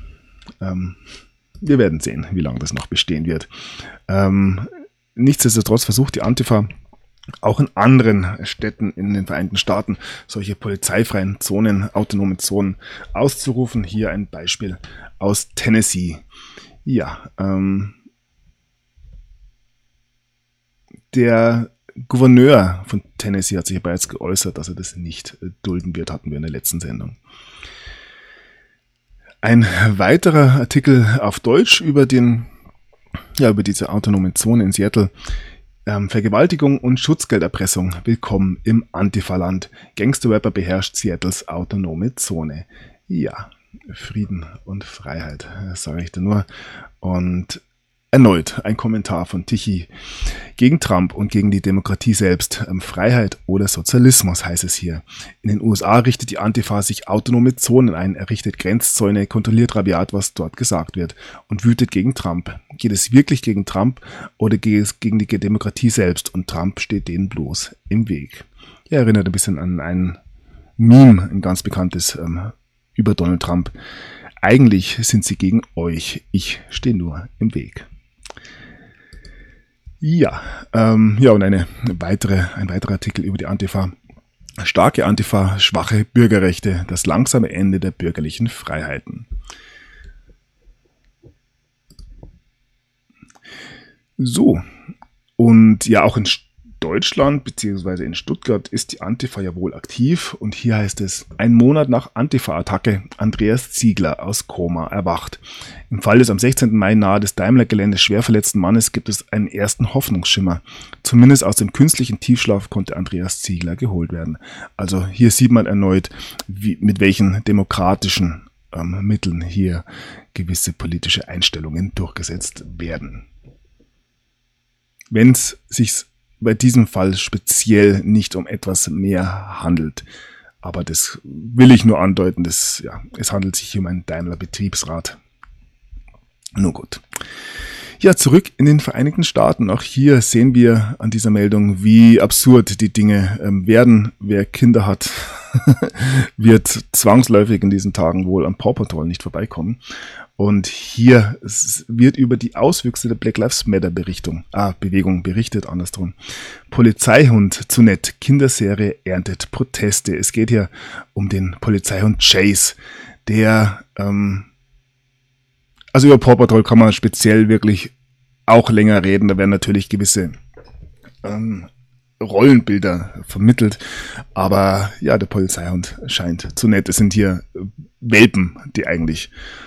wir werden sehen, wie lange das noch bestehen wird. Nichtsdestotrotz versucht die Antifa auch in anderen Städten in den Vereinigten Staaten solche polizeifreien Zonen, autonome Zonen auszurufen. Hier ein Beispiel aus Tennessee. Ja, der Gouverneur von Tennessee hat sich bereits geäußert, dass er das nicht dulden wird, hatten wir in der letzten Sendung. Ein weiterer Artikel auf Deutsch über diese autonome Zone in Seattle. Vergewaltigung und Schutzgelderpressung. Willkommen im Antifa-Land. Gangster-Rapper beherrscht Seattles autonome Zone. Ja, Frieden und Freiheit, sage ich da nur. Und erneut ein Kommentar von Tichy gegen Trump und gegen die Demokratie selbst. Freiheit oder Sozialismus heißt es hier. In den USA richtet die Antifa sich autonome Zonen ein, errichtet Grenzzäune, kontrolliert rabiat, was dort gesagt wird und wütet gegen Trump. Geht es wirklich gegen Trump oder geht es gegen die Demokratie selbst und Trump steht denen bloß im Weg? Er erinnert ein bisschen an ein Meme, ein ganz bekanntes über Donald Trump. Eigentlich sind sie gegen euch, ich stehe nur im Weg. Ja, und ein weiterer Artikel über die Antifa. Starke Antifa, schwache Bürgerrechte, das langsame Ende der bürgerlichen Freiheiten. So, und ja, auch in Deutschland bzw. in Stuttgart ist die Antifa ja wohl aktiv und hier heißt es, ein Monat nach Antifa-Attacke, Andreas Ziegler aus Koma erwacht. Im Fall des am 16. Mai nahe des Daimler-Geländes schwer verletzten Mannes gibt es einen ersten Hoffnungsschimmer. Zumindest aus dem künstlichen Tiefschlaf konnte Andreas Ziegler geholt werden. Also hier sieht man erneut, mit welchen demokratischen Mitteln hier gewisse politische Einstellungen durchgesetzt werden. Wenn es sich bei diesem Fall speziell nicht um etwas mehr handelt. Aber das will ich nur andeuten, es handelt sich hier um einen Daimler-Betriebsrat. Nur gut. Ja, zurück in den Vereinigten Staaten. Auch hier sehen wir an dieser Meldung, wie absurd die Dinge werden. Wer Kinder hat, wird zwangsläufig in diesen Tagen wohl am Paw Patrol nicht vorbeikommen. Und hier wird über die Auswüchse der Black Lives Matter Bewegung berichtet, andersrum. Polizeihund zu nett, Kinderserie erntet Proteste. Es geht hier um den Polizeihund Chase, der, also über Paw Patrol kann man speziell wirklich auch länger reden. Da werden natürlich gewisse Rollenbilder vermittelt. Aber ja, der Polizeihund scheint zu nett. Es sind hier Welpen, die eigentlich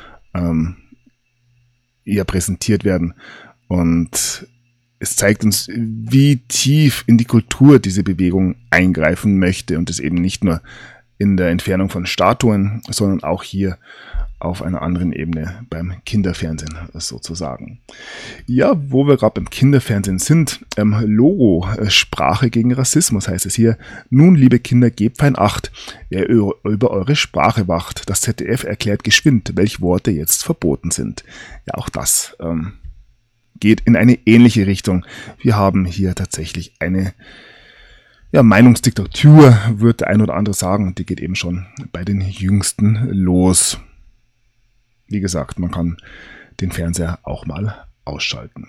eher präsentiert werden. Und es zeigt uns, wie tief in die Kultur diese Bewegung eingreifen möchte und es eben nicht nur in der Entfernung von Statuen, sondern auch hier auf einer anderen Ebene beim Kinderfernsehen sozusagen. Ja, wo wir gerade beim Kinderfernsehen sind, Logo, Sprache gegen Rassismus heißt es hier. Nun, liebe Kinder, gebt fein Acht, wer über eure Sprache wacht. Das ZDF erklärt geschwind, welche Worte jetzt verboten sind. Ja, auch das geht in eine ähnliche Richtung. Wir haben hier tatsächlich eine Meinungsdiktatur, wird der ein oder andere sagen, und die geht eben schon bei den Jüngsten los. Wie gesagt, man kann den Fernseher auch mal ausschalten.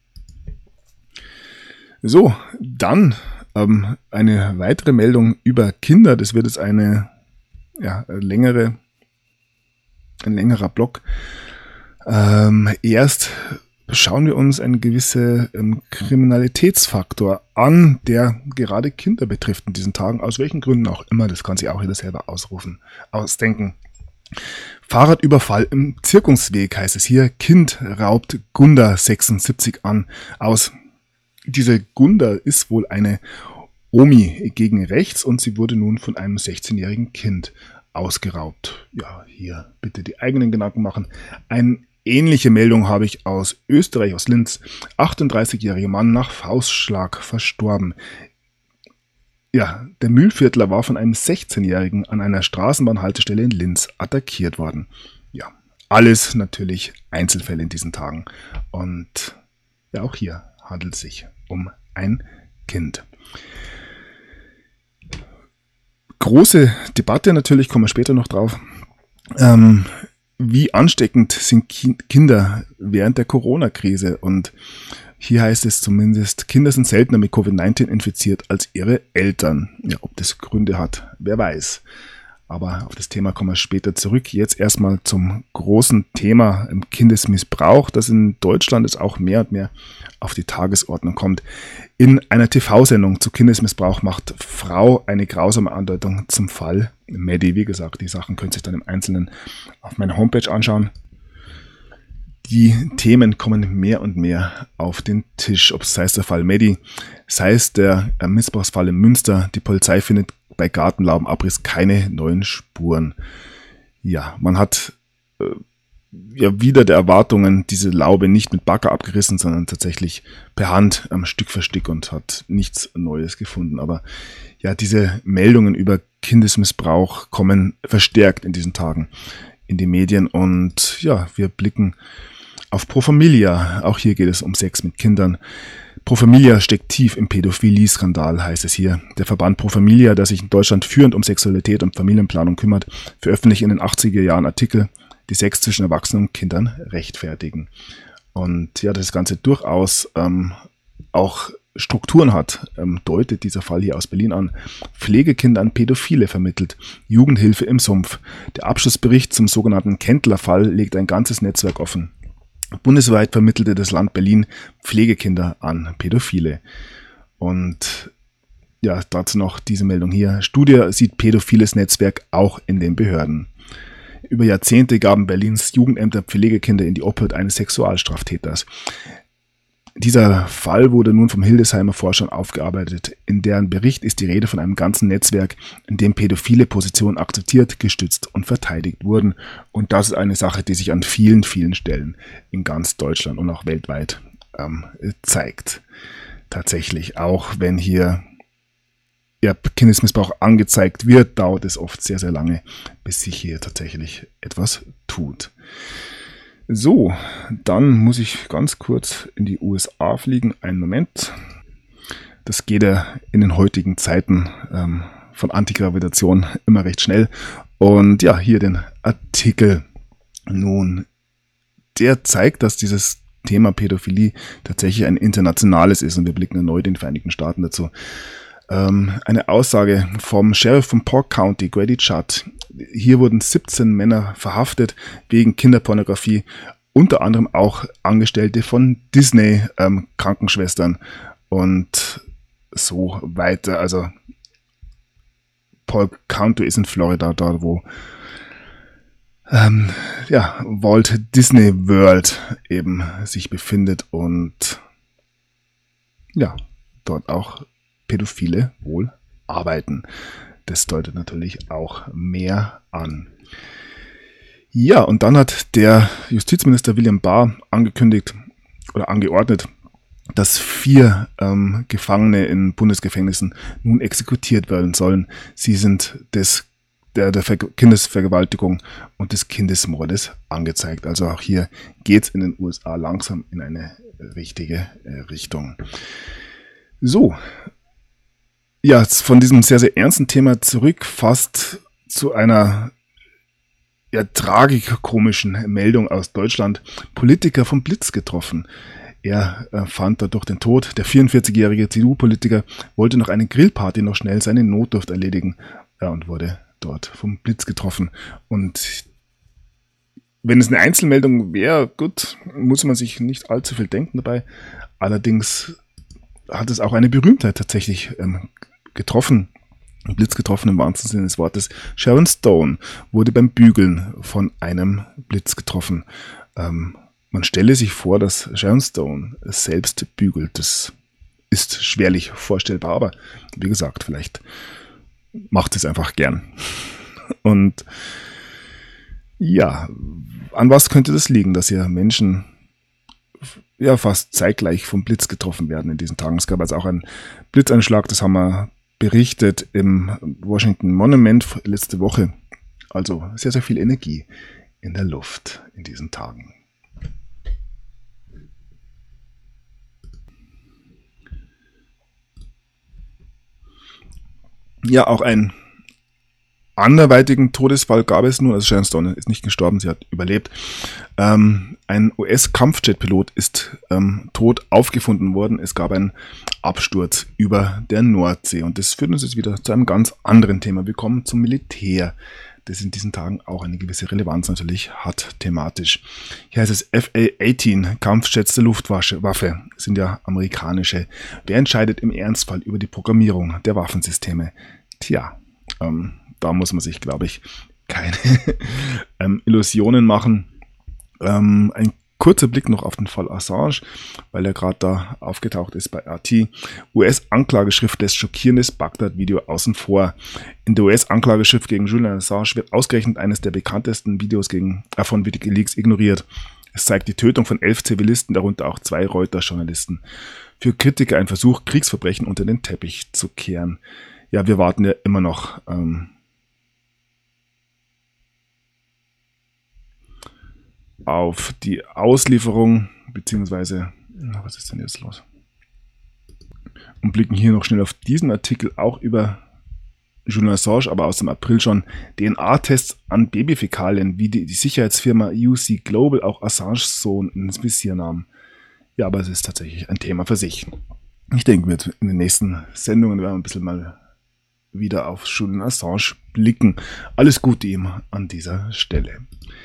So, dann eine weitere Meldung über Kinder. Das wird jetzt ein längerer Block. Erst schauen wir uns einen gewissen Kriminalitätsfaktor an, der gerade Kinder betrifft in diesen Tagen, aus welchen Gründen auch immer, das kann sich auch jeder selber ausdenken. Fahrradüberfall im Zirkusweg heißt es hier, Kind raubt Gunda 76 an. Diese Gunda ist wohl eine Omi gegen rechts und sie wurde nun von einem 16-jährigen Kind ausgeraubt. Ja, hier bitte die eigenen Gedanken machen. Eine ähnliche Meldung habe ich aus Österreich, aus Linz. 38-jähriger Mann nach Faustschlag verstorben. Ja, der Mühlviertler war von einem 16-jährigen an einer Straßenbahnhaltestelle in Linz attackiert worden. Ja, alles natürlich Einzelfälle in diesen Tagen. Und ja, auch hier handelt es sich um ein Kind. Große Debatte natürlich, kommen wir später noch drauf. Wie ansteckend sind Kinder während der Corona-Krise? Und hier heißt es zumindest, Kinder sind seltener mit Covid-19 infiziert als ihre Eltern. Ja, ob das Gründe hat, wer weiß. Aber auf das Thema kommen wir später zurück. Jetzt erstmal zum großen Thema im Kindesmissbrauch, das in Deutschland jetzt auch mehr und mehr auf die Tagesordnung kommt. In einer TV-Sendung zu Kindesmissbrauch macht Frau eine grausame Andeutung zum Fall Maddie. Wie gesagt, die Sachen könnt ihr euch dann im Einzelnen auf meiner Homepage anschauen. Die Themen kommen mehr und mehr auf den Tisch, ob es sei es der Fall Maddie, sei es der Missbrauchsfall in Münster. Die Polizei findet bei Gartenlaubenabriss keine neuen Spuren. Ja, man hat wieder der Erwartungen diese Laube nicht mit Bagger abgerissen, sondern tatsächlich per Hand Stück für Stück und hat nichts Neues gefunden. Aber ja, diese Meldungen über Kindesmissbrauch kommen verstärkt in diesen Tagen in die Medien und ja, wir blicken auf Pro Familia. Auch hier geht es um Sex mit Kindern. Pro Familia steckt tief im Pädophilie-Skandal, heißt es hier. Der Verband Pro Familia, der sich in Deutschland führend um Sexualität und Familienplanung kümmert, veröffentlicht in den 80er Jahren Artikel, die Sex zwischen Erwachsenen und Kindern rechtfertigen. Und ja, das Ganze durchaus auch Strukturen hat, deutet dieser Fall hier aus Berlin an. Pflegekinder an Pädophile vermittelt. Jugendhilfe im Sumpf. Der Abschlussbericht zum sogenannten Kendler-Fall legt ein ganzes Netzwerk offen. Bundesweit vermittelte das Land Berlin Pflegekinder an Pädophile. Und ja, dazu noch diese Meldung hier. Studie sieht pädophiles Netzwerk auch in den Behörden. Über Jahrzehnte gaben Berlins Jugendämter Pflegekinder in die Obhut eines Sexualstraftäters. Dieser Fall wurde nun vom Hildesheimer Forschern aufgearbeitet. In deren Bericht ist die Rede von einem ganzen Netzwerk, in dem pädophile Positionen akzeptiert, gestützt und verteidigt wurden. Und das ist eine Sache, die sich an vielen, vielen Stellen in ganz Deutschland und auch weltweit zeigt. Tatsächlich, auch wenn hier Kindesmissbrauch angezeigt wird, dauert es oft sehr, sehr lange, bis sich hier tatsächlich etwas tut. So, dann muss ich ganz kurz in die USA fliegen. Einen Moment. Das geht ja in den heutigen Zeiten von Antigravitation immer recht schnell. Und ja, hier den Artikel. Nun, der zeigt, dass dieses Thema Pädophilie tatsächlich ein internationales ist. Und wir blicken erneut in den Vereinigten Staaten dazu. Eine Aussage vom Sheriff von Polk County, Grady Judd. Hier wurden 17 Männer verhaftet wegen Kinderpornografie, unter anderem auch Angestellte von Disney, Krankenschwestern und so weiter. Also Polk County ist in Florida, da wo Walt Disney World eben sich befindet und ja, dort auch Pädophile wohl arbeiten. Das deutet natürlich auch mehr an. Ja, und dann hat der Justizminister William Barr angekündigt oder angeordnet, dass 4 Gefangene in Bundesgefängnissen nun exekutiert werden sollen. Sie sind der Kindesvergewaltigung und des Kindesmordes angezeigt. Also auch hier geht es in den USA langsam in eine richtige Richtung. So, ja, von diesem sehr, sehr ernsten Thema zurück fast zu einer tragikomischen Meldung aus Deutschland Politiker vom Blitz getroffen. Er fand dadurch den Tod. Der 44-jährige CDU-Politiker wollte nach einer Grillparty noch schnell seine Notdurft erledigen und wurde dort vom Blitz getroffen. Und wenn es eine Einzelmeldung wäre, gut, muss man sich nicht allzu viel denken dabei. Allerdings hat es auch eine Berühmtheit tatsächlich getroffen. Blitz getroffen im wahrsten Sinne des Wortes. Sharon Stone wurde beim Bügeln von einem Blitz getroffen. Man stelle sich vor, dass Sharon Stone selbst bügelt. Das ist schwerlich vorstellbar, aber wie gesagt, vielleicht macht es einfach gern. Und ja, an was könnte das liegen, dass hier Menschen fast zeitgleich vom Blitz getroffen werden in diesen Tagen? Es gab also auch einen Blitzeinschlag, das haben wir berichtet im Washington Monument letzte Woche. Also sehr, sehr viel Energie in der Luft in diesen Tagen. Ja, auch einen anderweitigen Todesfall gab es nur. Also Sharon Stone ist nicht gestorben, sie hat überlebt. Ein US-Kampfjet-Pilot ist tot aufgefunden worden. Es gab einen Absturz über der Nordsee. Und das führt uns jetzt wieder zu einem ganz anderen Thema. Wir kommen zum Militär, das in diesen Tagen auch eine gewisse Relevanz natürlich hat, thematisch. Hier heißt es F-A-18, Kampfjets der Luftwaffe, sind ja amerikanische. Wer entscheidet im Ernstfall über die Programmierung der Waffensysteme? Tja, da muss man sich, glaube ich, keine Illusionen machen. Ein kurzer Blick noch auf den Fall Assange, weil er gerade da aufgetaucht ist bei RT. US-Anklageschrift lässt schockierendes Bagdad-Video außen vor. In der US-Anklageschrift gegen Julian Assange wird ausgerechnet eines der bekanntesten Videos von WikiLeaks ignoriert. Es zeigt die Tötung von 11 Zivilisten, darunter auch 2 Reuters-Journalisten. Für Kritiker ein Versuch, Kriegsverbrechen unter den Teppich zu kehren. Ja, wir warten ja immer noch auf die Auslieferung, beziehungsweise, was ist denn jetzt los? Und blicken hier noch schnell auf diesen Artikel, auch über Julian Assange, aber aus dem April schon. DNA-Tests an Babyfäkalien, wie die Sicherheitsfirma UC Global auch Assanges Sohn ins Visier nahm. Ja, aber es ist tatsächlich ein Thema für sich. Ich denke, wir in den nächsten Sendungen werden wir ein bisschen mal wieder auf Julian Assange blicken. Alles Gute ihm an dieser Stelle.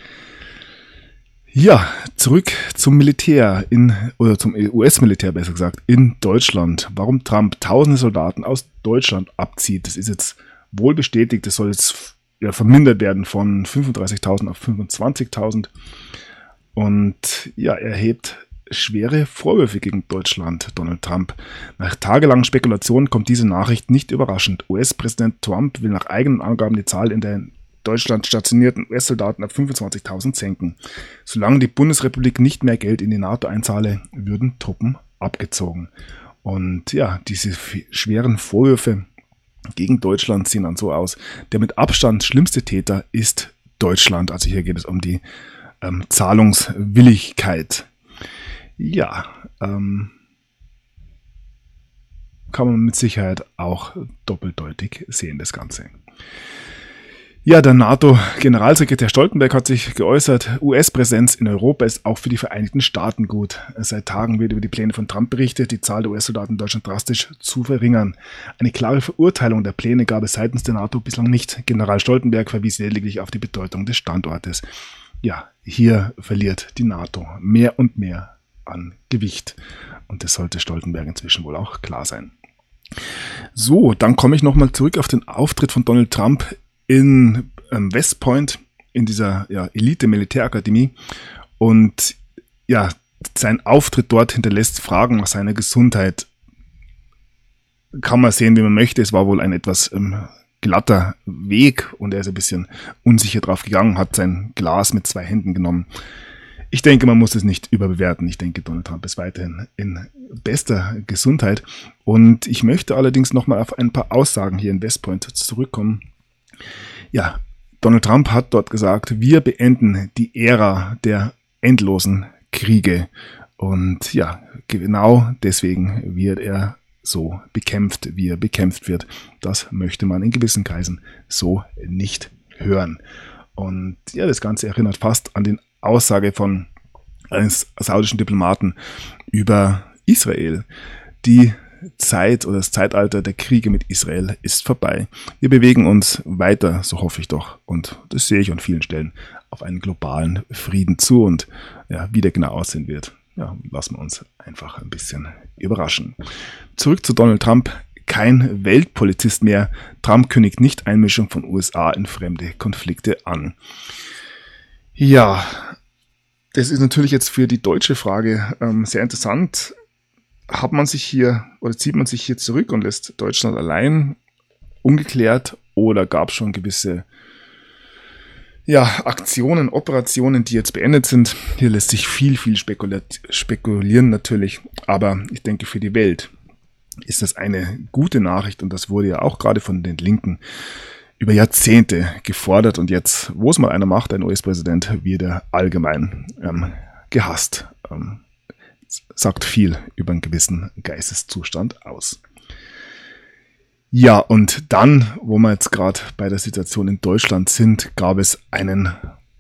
Ja, zurück zum Militär oder zum US-Militär besser gesagt, in Deutschland. Warum Trump tausende Soldaten aus Deutschland abzieht, das ist jetzt wohl bestätigt. Das soll jetzt vermindert werden von 35.000 auf 25.000. Und ja, er hebt schwere Vorwürfe gegen Deutschland, Donald Trump. Nach tagelangen Spekulationen kommt diese Nachricht nicht überraschend. US-Präsident Trump will nach eigenen Angaben die Zahl in der Deutschland stationierten US-Soldaten auf 25.000 senken. Solange die Bundesrepublik nicht mehr Geld in die NATO einzahle, würden Truppen abgezogen. Und ja, diese schweren Vorwürfe gegen Deutschland sehen dann so aus. Der mit Abstand schlimmste Täter ist Deutschland. Also hier geht es um die Zahlungswilligkeit. Ja, kann man mit Sicherheit auch doppeldeutig sehen, das Ganze. Ja, der NATO-Generalsekretär Stoltenberg hat sich geäußert, US-Präsenz in Europa ist auch für die Vereinigten Staaten gut. Seit Tagen wird über die Pläne von Trump berichtet, die Zahl der US-Soldaten in Deutschland drastisch zu verringern. Eine klare Verurteilung der Pläne gab es seitens der NATO bislang nicht. General Stoltenberg verwies lediglich auf die Bedeutung des Standortes. Ja, hier verliert die NATO mehr und mehr an Gewicht. Und das sollte Stoltenberg inzwischen wohl auch klar sein. So, dann komme ich nochmal zurück auf den Auftritt von Donald Trump in West Point, in dieser Elite-Militärakademie. Und ja, sein Auftritt dort hinterlässt Fragen nach seiner Gesundheit. Kann man sehen, wie man möchte. Es war wohl ein etwas glatter Weg und er ist ein bisschen unsicher drauf gegangen, hat sein Glas mit 2 Händen genommen. Ich denke, man muss es nicht überbewerten. Ich denke, Donald Trump ist weiterhin in bester Gesundheit. Und ich möchte allerdings nochmal auf ein paar Aussagen hier in West Point zurückkommen. Ja, Donald Trump hat dort gesagt, wir beenden die Ära der endlosen Kriege. Und ja, genau deswegen wird er so bekämpft, wie er bekämpft wird. Das möchte man in gewissen Kreisen so nicht hören. Und ja, das Ganze erinnert fast an die Aussage von eines saudischen Diplomaten über Israel. Die Zeit oder das Zeitalter der Kriege mit Israel ist vorbei. Wir bewegen uns weiter, so hoffe ich doch, und das sehe ich an vielen Stellen, auf einen globalen Frieden zu. Und ja, wie der genau aussehen wird, ja, lassen wir uns einfach ein bisschen überraschen. Zurück zu Donald Trump. Kein Weltpolizist mehr. Trump kündigt nicht Einmischung von USA in fremde Konflikte an. Ja, das ist natürlich jetzt für die deutsche Frage sehr interessant. Hat man sich hier oder zieht man sich hier zurück und lässt Deutschland allein ungeklärt, oder gab es schon gewisse Aktionen, Operationen, die jetzt beendet sind? Hier lässt sich viel spekulieren natürlich, aber ich denke, für die Welt ist das eine gute Nachricht, und das wurde ja auch gerade von den Linken über Jahrzehnte gefordert, und jetzt, wo es mal einer macht, ein US-Präsident, wird er allgemein gehasst. Sagt viel über einen gewissen Geisteszustand aus. Ja, und dann, wo wir jetzt gerade bei der Situation in Deutschland sind, gab es ein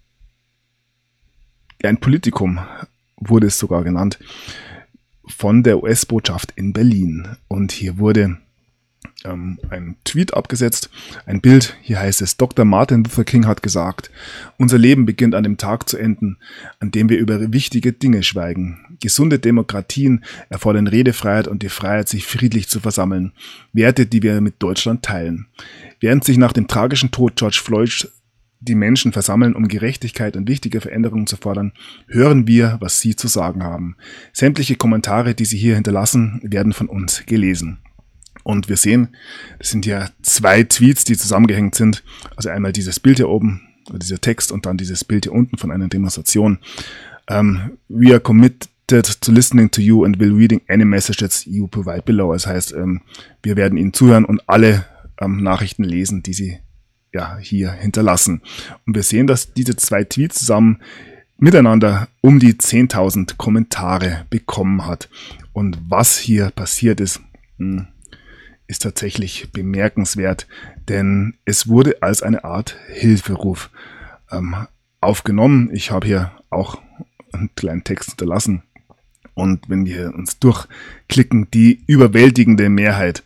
Politikum, wurde es sogar genannt, von der US-Botschaft in Berlin. Und hier wurde ein Tweet abgesetzt, ein Bild, hier heißt es: Dr. Martin Luther King hat gesagt, unser Leben beginnt an dem Tag zu enden, an dem wir über wichtige Dinge schweigen. Gesunde Demokratien erfordern Redefreiheit und die Freiheit, sich friedlich zu versammeln. Werte, die wir mit Deutschland teilen. Während sich nach dem tragischen Tod George Floyd die Menschen versammeln, um Gerechtigkeit und wichtige Veränderungen zu fordern, hören wir, was sie zu sagen haben. Sämtliche Kommentare, die sie hier hinterlassen, werden von uns gelesen. Und wir sehen, das sind ja 2 Tweets, die zusammengehängt sind. Also einmal dieses Bild hier oben, dieser Text, und dann dieses Bild hier unten von einer Demonstration. We are committed to listening to you and will reading any messages you provide below. Das heißt, wir werden Ihnen zuhören und alle Nachrichten lesen, die Sie hier hinterlassen. Und wir sehen, dass diese 2 Tweets zusammen miteinander um die 10.000 Kommentare bekommen hat. Und was hier passiert ist tatsächlich bemerkenswert, denn es wurde als eine Art Hilferuf aufgenommen. Ich habe hier auch einen kleinen Text hinterlassen, und wenn wir uns durchklicken, die überwältigende Mehrheit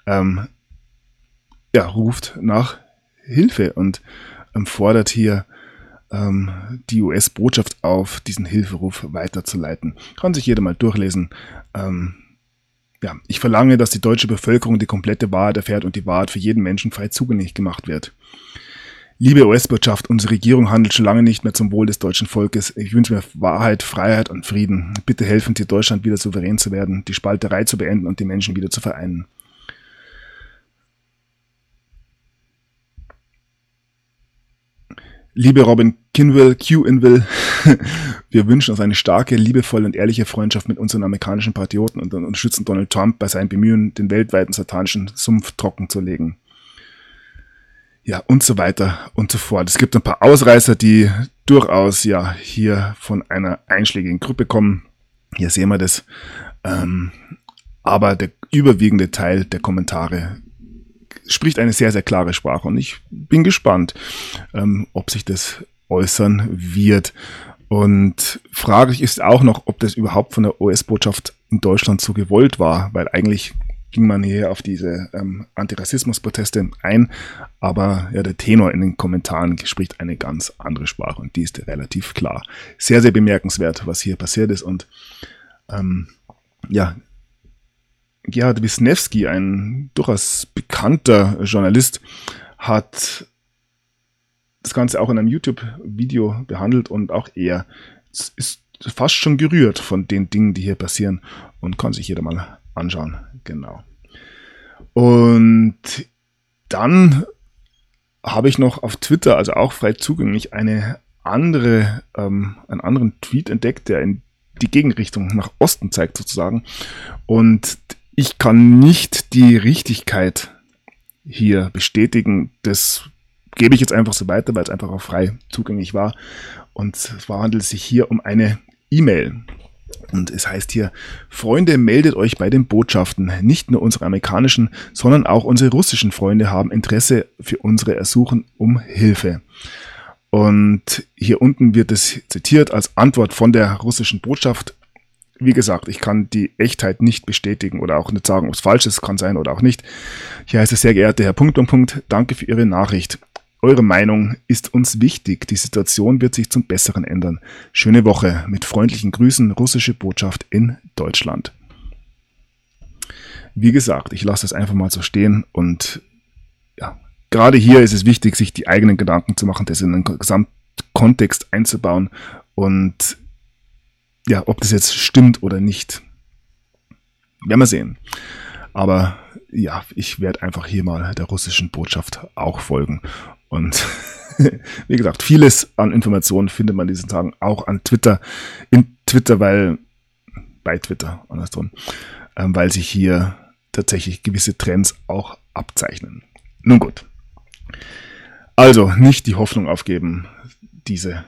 ruft nach Hilfe und fordert hier die US-Botschaft auf, diesen Hilferuf weiterzuleiten. Kann sich jeder mal durchlesen. Ich verlange, dass die deutsche Bevölkerung die komplette Wahrheit erfährt und die Wahrheit für jeden Menschen frei zugänglich gemacht wird. Liebe US-Botschaft, unsere Regierung handelt schon lange nicht mehr zum Wohl des deutschen Volkes. Ich wünsche mir Wahrheit, Freiheit und Frieden. Bitte helfen Sie, Deutschland wieder souverän zu werden, die Spalterei zu beenden und die Menschen wieder zu vereinen. Liebe Robin Q-Inville, wir wünschen uns eine starke, liebevolle und ehrliche Freundschaft mit unseren amerikanischen Patrioten und unterstützen Donald Trump bei seinen Bemühungen, den weltweiten satanischen Sumpf trocken zu legen. Ja, und so weiter und so fort. Es gibt ein paar Ausreißer, die durchaus hier von einer einschlägigen Gruppe kommen. Hier sehen wir das. Aber der überwiegende Teil der Kommentare spricht eine sehr, sehr klare Sprache, und ich bin gespannt, ob sich das äußern wird. Und fraglich ist auch noch, ob das überhaupt von der US-Botschaft in Deutschland so gewollt war, weil eigentlich ging man hier auf diese Antirassismus-Proteste ein, aber der Tenor in den Kommentaren spricht eine ganz andere Sprache, und die ist relativ klar. Sehr, sehr bemerkenswert, was hier passiert ist, und Gerhard Wisniewski, ein durchaus bekannter Journalist, hat das Ganze auch in einem YouTube-Video behandelt, und auch er ist fast schon gerührt von den Dingen, die hier passieren, und kann sich jeder mal anschauen. Genau. Und dann habe ich noch auf Twitter, also auch frei zugänglich, einen anderen Tweet entdeckt, der in die Gegenrichtung nach Osten zeigt sozusagen. Und ich kann nicht die Richtigkeit hier bestätigen. Das gebe ich jetzt einfach so weiter, weil es einfach auch frei zugänglich war. Und zwar handelt es sich hier um eine E-Mail. Und es heißt hier: Freunde, meldet euch bei den Botschaften. Nicht nur unsere amerikanischen, sondern auch unsere russischen Freunde haben Interesse für unsere Ersuchen um Hilfe. Und hier unten wird es zitiert als Antwort von der russischen Botschaft. Wie gesagt, ich kann die Echtheit nicht bestätigen oder auch nicht sagen, ob es falsch ist, kann sein oder auch nicht. Hier heißt es: sehr geehrter Herr ... Danke für Ihre Nachricht. Eure Meinung ist uns wichtig. Die Situation wird sich zum Besseren ändern. Schöne Woche. Mit freundlichen Grüßen, russische Botschaft in Deutschland. Wie gesagt, ich lasse es einfach mal so stehen und ja, gerade hier ist es wichtig, sich die eigenen Gedanken zu machen, das in einen Gesamtkontext einzubauen und ja, ob das jetzt stimmt oder nicht, werden wir sehen. Aber ja, ich werde einfach hier mal der russischen Botschaft auch folgen. Und wie gesagt, vieles an Informationen findet man in diesen Tagen auch an Twitter, bei Twitter, andersrum, weil sich hier tatsächlich gewisse Trends auch abzeichnen. Nun gut. Also nicht die Hoffnung aufgeben, diese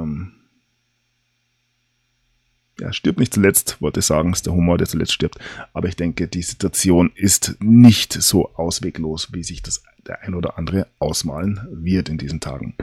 stirbt nicht zuletzt, wollte ich sagen, ist der Humor, der zuletzt stirbt. Aber ich denke, die Situation ist nicht so ausweglos, wie sich das der ein oder andere ausmalen wird in diesen Tagen.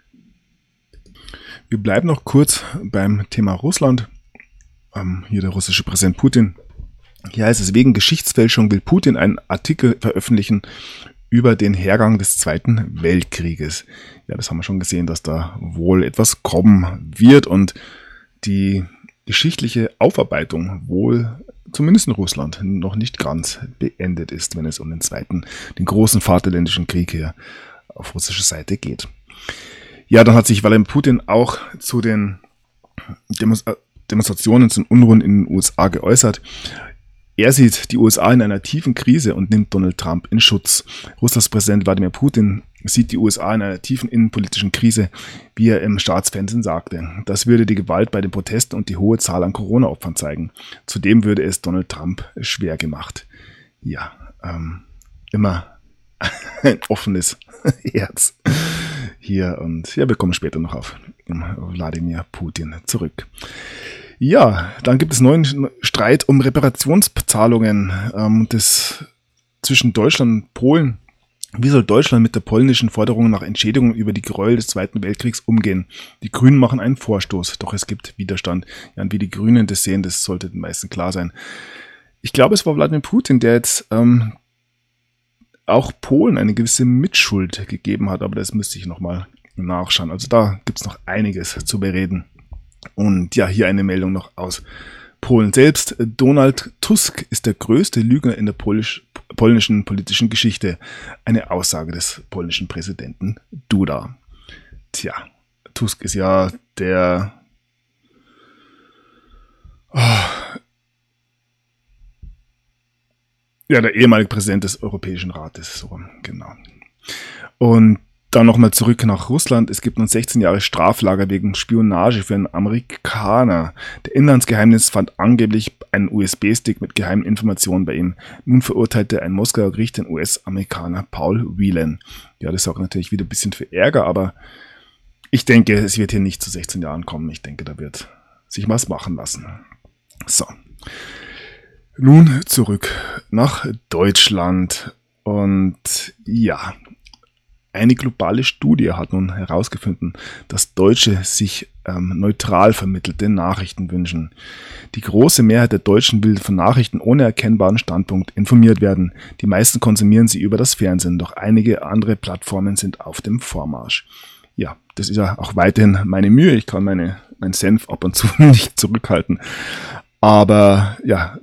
Wir bleiben noch kurz beim Thema Russland. Hier der russische Präsident Putin. Hier heißt es: wegen Geschichtsfälschung will Putin einen Artikel veröffentlichen über den Hergang des Zweiten Weltkrieges. Ja, das haben wir schon gesehen, dass da wohl etwas kommen wird und die geschichtliche Aufarbeitung wohl, zumindest in Russland, noch nicht ganz beendet ist, wenn es um den großen Vaterländischen Krieg hier auf russischer Seite geht. Ja, dann hat sich Wladimir Putin auch zu den Demonstrationen, zu den Unruhen in den USA geäußert. Er sieht die USA in einer tiefen Krise und nimmt Donald Trump in Schutz. Russlands Präsident Wladimir Putin sieht die USA in einer tiefen innenpolitischen Krise, wie er im Staatsfernsehen sagte. Das würde die Gewalt bei den Protesten und die hohe Zahl an Corona-Opfern zeigen. Zudem würde es Donald Trump schwer gemacht. Ja, immer ein offenes Herz hier, und ja, wir kommen später noch auf Wladimir Putin zurück. Ja, dann gibt es neuen Streit um Reparationszahlungen zwischen Deutschland und Polen. Wie soll Deutschland mit der polnischen Forderung nach Entschädigung über die Gräuel des Zweiten Weltkriegs umgehen? Die Grünen machen einen Vorstoß, doch es gibt Widerstand. Ja, und wie die Grünen das sehen, das sollte den meisten klar sein. Ich glaube, es war Wladimir Putin, der jetzt auch Polen eine gewisse Mitschuld gegeben hat, aber das müsste ich nochmal nachschauen. Also da gibt es noch einiges zu bereden. Und ja, hier eine Meldung noch aus Polen selbst. Donald Tusk ist der größte Lügner in der polnischen politischen Geschichte. Eine Aussage des polnischen Präsidenten Duda. Tja, Tusk ist ja der ehemalige Präsident des Europäischen Rates. So, genau. Und dann nochmal zurück nach Russland. Es gibt nun 16 Jahre Straflager wegen Spionage für einen Amerikaner. Der Inlandsgeheimnis fand angeblich einen USB-Stick mit geheimen Informationen bei ihm. Nun verurteilte ein Moskauer Gericht den US-Amerikaner Paul Whelan. Ja, das sorgt natürlich wieder ein bisschen für Ärger, aber ich denke, es wird hier nicht zu 16 Jahren kommen. Ich denke, da wird sich was machen lassen. So. Nun zurück nach Deutschland. Und ja, eine globale Studie hat nun herausgefunden, dass Deutsche sich neutral vermittelte Nachrichten wünschen. Die große Mehrheit der Deutschen will von Nachrichten ohne erkennbaren Standpunkt informiert werden. Die meisten konsumieren sie über das Fernsehen, doch einige andere Plattformen sind auf dem Vormarsch. Ja, das ist ja auch weiterhin meine Mühe. Ich kann meinen Senf ab und zu nicht zurückhalten. Aber ja,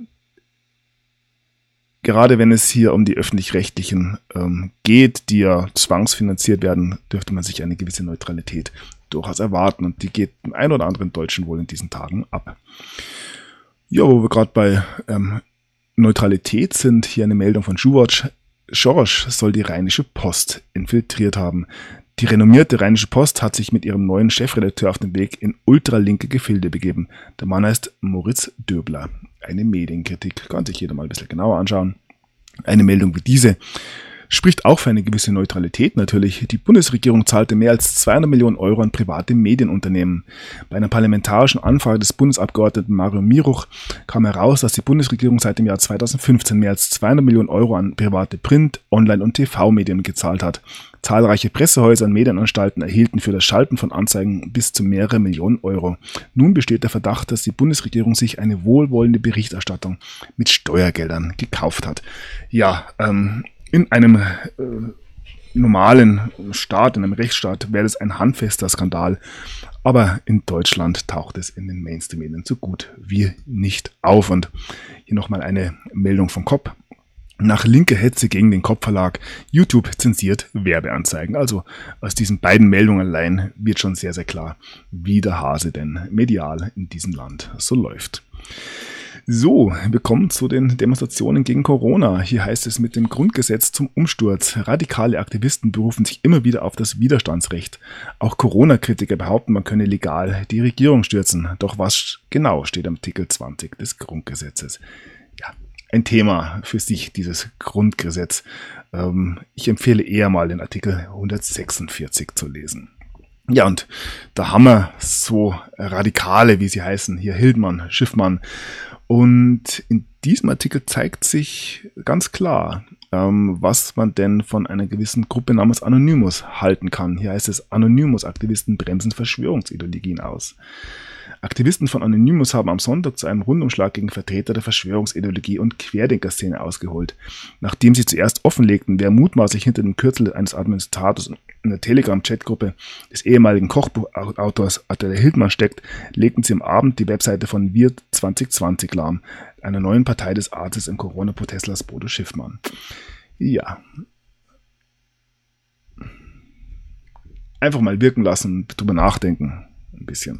gerade wenn es hier um die Öffentlich-Rechtlichen geht, die ja zwangsfinanziert werden, dürfte man sich eine gewisse Neutralität durchaus erwarten. Und die geht dem einen oder anderen Deutschen wohl in diesen Tagen ab. Ja, wo wir gerade bei Neutralität sind, hier eine Meldung von Schuwatch. Schorsch soll die Rheinische Post infiltriert haben. Die renommierte Rheinische Post hat sich mit ihrem neuen Chefredakteur auf den Weg in ultralinke Gefilde begeben. Der Mann heißt Moritz Döbler. Eine Medienkritik, kann sich jeder mal ein bisschen genauer anschauen. Eine Meldung wie diese Spricht auch für eine gewisse Neutralität natürlich. Die Bundesregierung zahlte mehr als 200 Millionen Euro an private Medienunternehmen. Bei einer parlamentarischen Anfrage des Bundesabgeordneten Mario Miruch kam heraus, dass die Bundesregierung seit dem Jahr 2015 mehr als 200 Millionen Euro an private Print-, Online- und TV-Medien gezahlt hat. Zahlreiche Pressehäuser und Medienanstalten erhielten für das Schalten von Anzeigen bis zu mehrere Millionen Euro. Nun besteht der Verdacht, dass die Bundesregierung sich eine wohlwollende Berichterstattung mit Steuergeldern gekauft hat. Ja, in einem normalen Staat, in einem Rechtsstaat, wäre das ein handfester Skandal. Aber in Deutschland taucht es in den Mainstream-Medien so gut wie nicht auf. Und hier nochmal eine Meldung vom KOP. Nach linker Hetze gegen den KOP-Verlag, YouTube zensiert Werbeanzeigen. Also aus diesen beiden Meldungen allein wird schon sehr, sehr klar, wie der Hase denn medial in diesem Land so läuft. So, wir kommen zu den Demonstrationen gegen Corona. Hier heißt es mit dem Grundgesetz zum Umsturz. Radikale Aktivisten berufen sich immer wieder auf das Widerstandsrecht. Auch Corona-Kritiker behaupten, man könne legal die Regierung stürzen. Doch was genau steht am Artikel 20 des Grundgesetzes? Ja, ein Thema für sich, dieses Grundgesetz. Ich empfehle eher mal den Artikel 146 zu lesen. Ja, und da haben wir so Radikale, wie sie heißen, hier Hildmann, Schiffmann. Und in diesem Artikel zeigt sich ganz klar, was man denn von einer gewissen Gruppe namens Anonymous halten kann. Hier heißt es, Anonymous-Aktivisten bremsen Verschwörungsideologien aus. Aktivisten von Anonymous haben am Sonntag zu einem Rundumschlag gegen Vertreter der Verschwörungsideologie und Querdenker-Szene ausgeholt. Nachdem sie zuerst offenlegten, wer mutmaßlich hinter dem Kürzel eines Administrators in der Telegram-Chatgruppe des ehemaligen Kochbuchautors Attila Hildmann steckt, legten sie am Abend die Webseite von Wir 2020 lahm, einer neuen Partei des Arztes im Corona-Protestlers Bodo Schiffmann. Ja. Einfach mal wirken lassen, drüber nachdenken. Ein bisschen.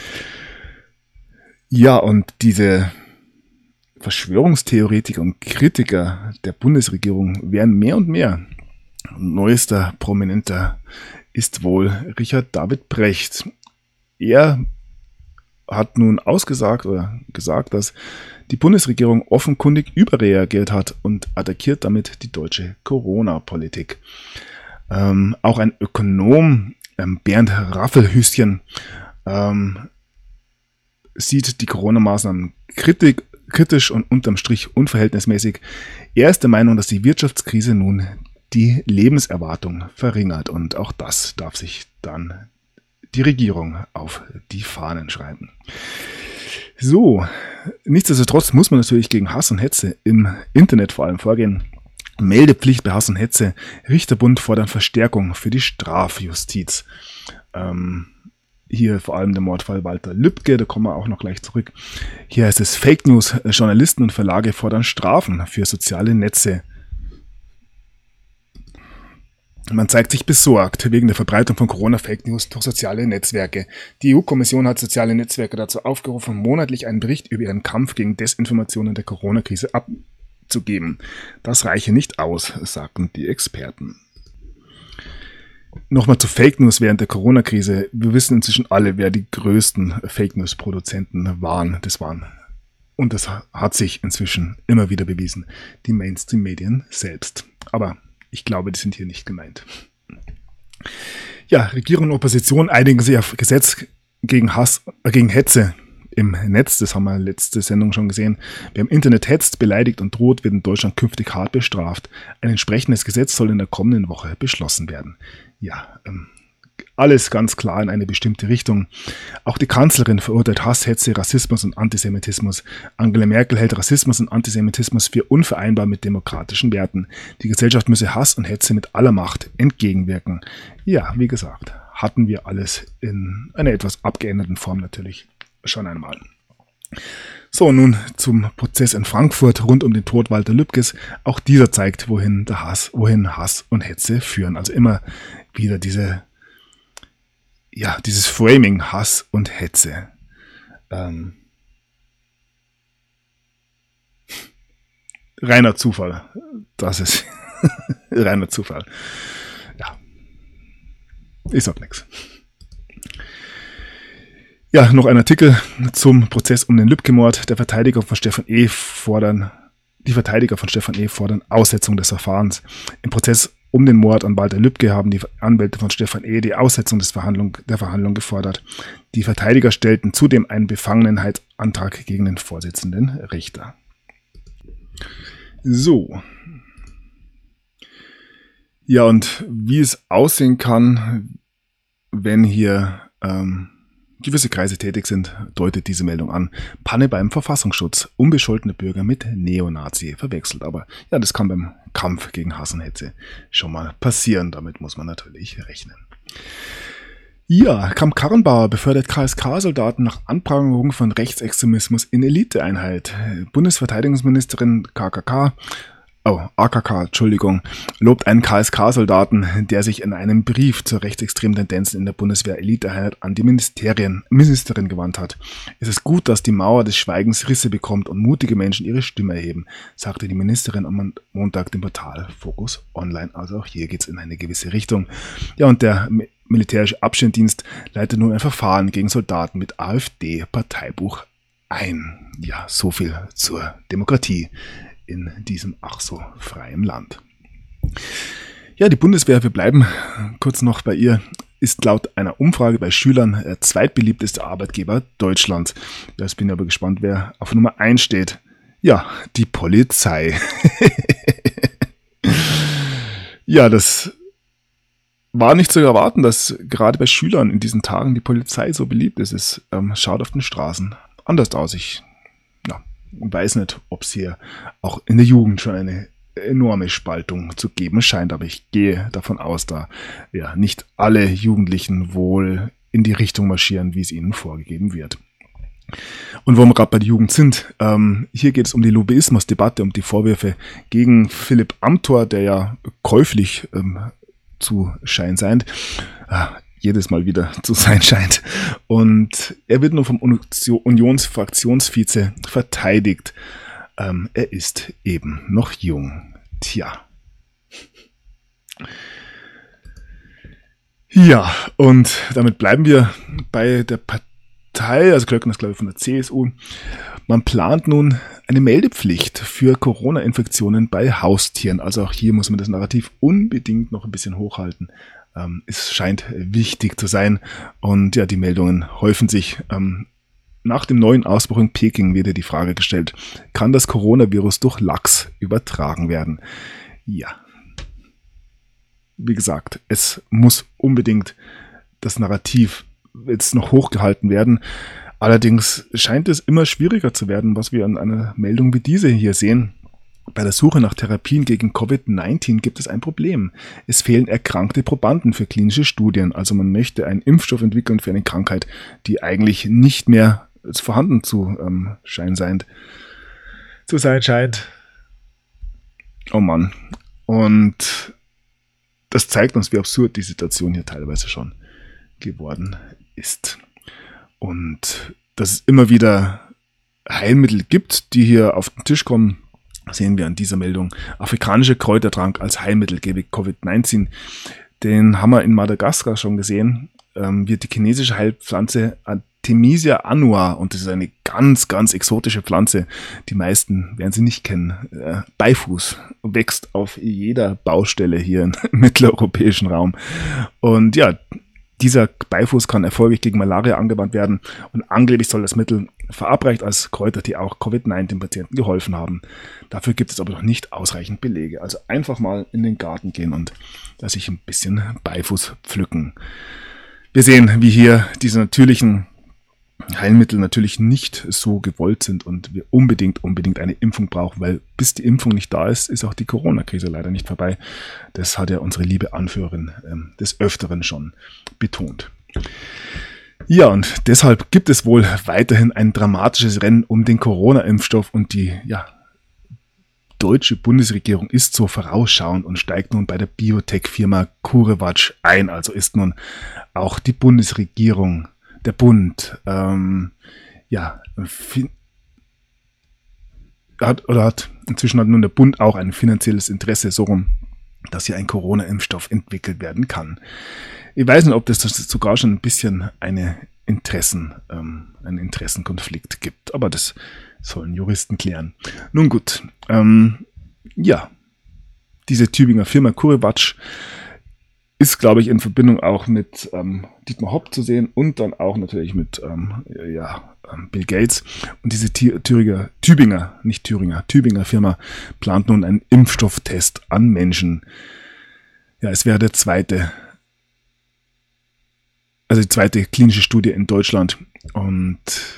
Ja, und diese Verschwörungstheoretiker und Kritiker der Bundesregierung werden mehr und mehr. Neuester Prominenter ist wohl Richard David Brecht. Er hat nun ausgesagt oder gesagt, dass die Bundesregierung offenkundig überreagiert hat und attackiert damit die deutsche Corona-Politik. Auch ein Ökonom, Bernd Raffelhüschen, sieht die Corona-Maßnahmen kritisch und unterm Strich unverhältnismäßig. Er ist der Meinung, dass die Wirtschaftskrise nun die Lebenserwartung verringert und auch das darf sich dann die Regierung auf die Fahnen schreiben. So, nichtsdestotrotz muss man natürlich gegen Hass und Hetze im Internet vor allem vorgehen. Meldepflicht bei Hass und Hetze. Richterbund fordern Verstärkung für die Strafjustiz. Hier vor allem der Mordfall Walter Lübcke, da kommen wir auch noch gleich zurück. Hier heißt es Fake News, Journalisten und Verlage fordern Strafen für soziale Netze. Man zeigt sich besorgt wegen der Verbreitung von Corona-Fake News durch soziale Netzwerke. Die EU-Kommission hat soziale Netzwerke dazu aufgerufen, monatlich einen Bericht über ihren Kampf gegen Desinformationen der Corona-Krise abzugeben. Das reiche nicht aus, sagten die Experten. Nochmal zu Fake News während der Corona-Krise. Wir wissen inzwischen alle, wer die größten Fake News-Produzenten waren. Und das hat sich inzwischen immer wieder bewiesen. Die Mainstream-Medien selbst. Aber ich glaube, die sind hier nicht gemeint. Ja, Regierung und Opposition einigen sich auf Gesetz gegen Hetze im Netz. Das haben wir letzte Sendung schon gesehen. Wer im Internet hetzt, beleidigt und droht, wird in Deutschland künftig hart bestraft. Ein entsprechendes Gesetz soll in der kommenden Woche beschlossen werden. Ja, alles ganz klar in eine bestimmte Richtung. Auch die Kanzlerin verurteilt Hass, Hetze, Rassismus und Antisemitismus. Angela Merkel hält Rassismus und Antisemitismus für unvereinbar mit demokratischen Werten. Die Gesellschaft müsse Hass und Hetze mit aller Macht entgegenwirken. Ja, wie gesagt, hatten wir alles in einer etwas abgeänderten Form natürlich schon einmal. So, nun zum Prozess in Frankfurt rund um den Tod Walter Lübkes. Auch dieser zeigt, wohin Hass und Hetze führen. Also immer wieder dieses Framing, Hass und Hetze. Reiner Zufall. Das ist reiner Zufall. Ja. Ich sag nichts. Ja, noch ein Artikel zum Prozess um den Lübcke-Mord. Der Verteidiger von Stefan E. fordern Die Verteidiger von Stephan E. fordern Aussetzung des Verfahrens. Im Prozess um den Mord an Walter Lübcke haben die Anwälte von Stephan E. die Aussetzung der Verhandlung gefordert. Die Verteidiger stellten zudem einen Befangenheitsantrag gegen den Vorsitzenden Richter. So. Ja, und wie es aussehen kann, wenn hier gewisse Kreise tätig sind, deutet diese Meldung an. Panne beim Verfassungsschutz. Unbescholtene Bürger mit Neonazi verwechselt. Aber ja, das kann beim Kampf gegen Hass und Hetze schon mal passieren. Damit muss man natürlich rechnen. Ja, Kramp-Karrenbauer befördert KSK-Soldaten nach Anprangungen von Rechtsextremismus in Eliteeinheit. Bundesverteidigungsministerin AKK, lobt einen KSK-Soldaten, der sich in einem Brief zur rechtsextremen Tendenzen in der Bundeswehr-Eliteeinheit an die Ministerin gewandt hat. Es ist gut, dass die Mauer des Schweigens Risse bekommt und mutige Menschen ihre Stimme erheben, sagte die Ministerin am Montag dem Portal Focus Online. Also auch hier geht es in eine gewisse Richtung. Ja, und der militärische Abschnittdienst leitet nun ein Verfahren gegen Soldaten mit AfD-Parteibuch ein. Ja, so viel zur Demokratie in diesem ach so freien Land. Ja, die Bundeswehr, wir bleiben kurz noch bei ihr, ist laut einer Umfrage bei Schülern der zweitbeliebteste Arbeitgeber Deutschlands. Ja, jetzt bin ich aber gespannt, wer auf Nummer 1 steht. Ja, die Polizei. Ja, das war nicht zu erwarten, dass gerade bei Schülern in diesen Tagen die Polizei so beliebt ist. Es schaut auf den Straßen anders aus. Ich weiß nicht, ob es hier auch in der Jugend schon eine enorme Spaltung zu geben scheint, aber ich gehe davon aus, da ja nicht alle Jugendlichen wohl in die Richtung marschieren, wie es ihnen vorgegeben wird. Und wo wir gerade bei der Jugend sind, hier geht es um die Lobbyismusdebatte, um die Vorwürfe gegen Philipp Amthor, der ja käuflich zu sein scheint, jedes Mal wieder zu sein scheint. Und er wird nur vom Unionsfraktionsvize verteidigt. Er ist eben noch jung. Tja. Ja, und damit bleiben wir bei der Partei, also Klöckner ist glaube ich von der CSU. Man plant nun eine Meldepflicht für Corona-Infektionen bei Haustieren. Also auch hier muss man das Narrativ unbedingt noch ein bisschen hochhalten. Es scheint wichtig zu sein und ja, die Meldungen häufen sich. Nach dem neuen Ausbruch in Peking wird ja die Frage gestellt, kann das Coronavirus durch Lachs übertragen werden? Ja. Wie gesagt, es muss unbedingt das Narrativ jetzt noch hochgehalten werden. Allerdings scheint es immer schwieriger zu werden, was wir an einer Meldung wie diese hier sehen. Bei der Suche nach Therapien gegen Covid-19 gibt es ein Problem. Es fehlen erkrankte Probanden für klinische Studien. Also man möchte einen Impfstoff entwickeln für eine Krankheit, die eigentlich nicht mehr vorhanden zu sein scheint. Oh Mann. Und das zeigt uns, wie absurd die Situation hier teilweise schon geworden ist. Und dass es immer wieder Heilmittel gibt, die hier auf den Tisch kommen, sehen wir an dieser Meldung. Afrikanische Kräutertrank als Heilmittel gegen Covid-19. Den haben wir in Madagaskar schon gesehen. Wird die chinesische Heilpflanze Artemisia annua, und das ist eine ganz, ganz exotische Pflanze. Die meisten werden sie nicht kennen. Beifuß wächst auf jeder Baustelle hier im mitteleuropäischen Raum. Und ja, dieser Beifuß kann erfolgreich gegen Malaria angewandt werden und angeblich soll das Mittel verabreicht als Kräutertee auch Covid-19-Patienten geholfen haben. Dafür gibt es aber noch nicht ausreichend Belege. Also einfach mal in den Garten gehen und da sich ein bisschen Beifuß pflücken. Wir sehen, wie hier diese natürlichen Heilmittel natürlich nicht so gewollt sind und wir unbedingt eine Impfung brauchen, weil bis die Impfung nicht da ist, ist auch die Corona-Krise leider nicht vorbei. Das hat ja unsere liebe Anführerin des Öfteren schon betont. Ja, und deshalb gibt es wohl weiterhin ein dramatisches Rennen um den Corona-Impfstoff und die deutsche Bundesregierung ist so vorausschauend und steigt nun bei der Biotech-Firma CureVac ein. Also ist nun auch die Bundesregierung, der Bund, inzwischen hat nun der Bund auch ein finanzielles Interesse so rum, dass hier ein Corona-Impfstoff entwickelt werden kann. Ich weiß nicht, ob das sogar schon ein bisschen einen Interessenkonflikt gibt, aber das Sollen Juristen klären. Nun gut, diese Tübinger Firma CureVac ist, glaube ich, in Verbindung auch mit Dietmar Hopp zu sehen und dann auch natürlich mit Bill Gates. Und diese Tübinger Firma plant nun einen Impfstofftest an Menschen. Ja, es wäre die zweite klinische Studie in Deutschland. Und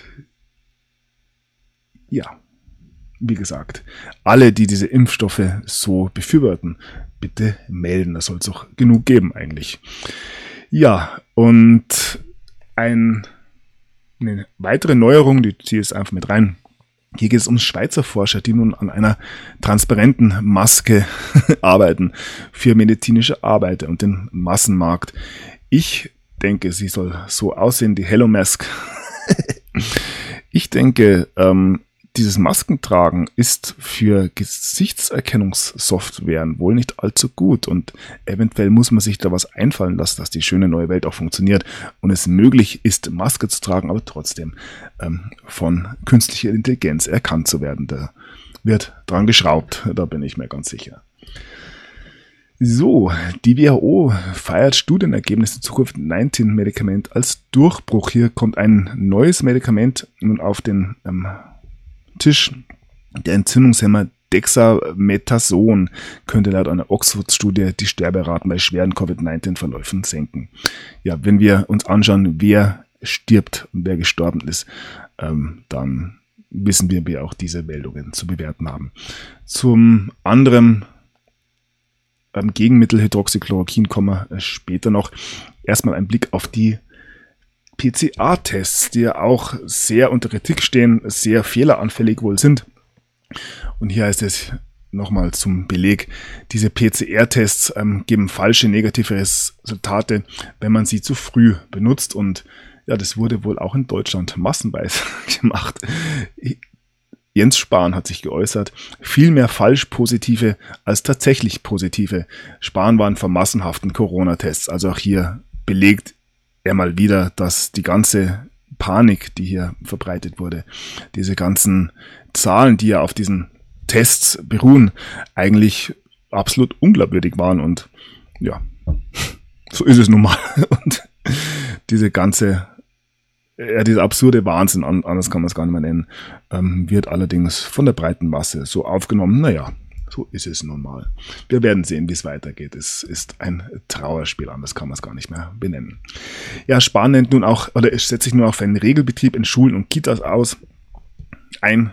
ja, wie gesagt, alle, die diese Impfstoffe so befürworten, bitte melden. Da soll es auch genug geben eigentlich. Ja, und eine weitere Neuerung, die ziehe ich jetzt einfach mit rein. Hier geht es um Schweizer Forscher, die nun an einer transparenten Maske arbeiten für medizinische Arbeiter und den Massenmarkt. Ich denke, sie soll so aussehen, die Hello Mask. Ich denke, dieses Maskentragen ist für Gesichtserkennungssoftwaren wohl nicht allzu gut und eventuell muss man sich da was einfallen lassen, dass die schöne neue Welt auch funktioniert und es möglich ist, Maske zu tragen, aber trotzdem von künstlicher Intelligenz erkannt zu werden. Da wird dran geschraubt, da bin ich mir ganz sicher. So, die WHO feiert Studienergebnisse zu Covid-19-Medikament als Durchbruch. Hier kommt ein neues Medikament nun auf den Tisch. Der Entzündungshemmer Dexamethason könnte laut einer Oxford-Studie die Sterberaten bei schweren Covid-19-Verläufen senken. Ja, wenn wir uns anschauen, wer stirbt und wer gestorben ist, dann wissen wir, wie auch diese Meldungen zu bewerten haben. Zum anderen Gegenmittel Hydroxychloroquin kommen wir später noch. Erstmal ein Blick auf die PCR-Tests, die ja auch sehr unter Kritik stehen, sehr fehleranfällig wohl sind. Und hier heißt es nochmal zum Beleg, diese PCR-Tests geben falsche negative Resultate, wenn man sie zu früh benutzt. Und ja, das wurde wohl auch in Deutschland massenweise gemacht. Jens Spahn hat sich geäußert, viel mehr falsch positive als tatsächlich positive. Spahn waren vor massenhaften Corona-Tests. Also auch hier belegt er mal wieder, dass die ganze Panik, die hier verbreitet wurde, diese ganzen Zahlen, die ja auf diesen Tests beruhen, eigentlich absolut unglaubwürdig waren. Und ja, so ist es nun mal. Und dieser absurde Wahnsinn, anders kann man es gar nicht mehr nennen, wird allerdings von der breiten Masse so aufgenommen. Naja, so ist es nun mal. Wir werden sehen, wie es weitergeht. Es ist ein Trauerspiel, anders kann man es gar nicht mehr benennen. Ja, Spahn nennt nun auch, oder es setzt sich nun auch für einen Regelbetrieb in Schulen und Kitas ein,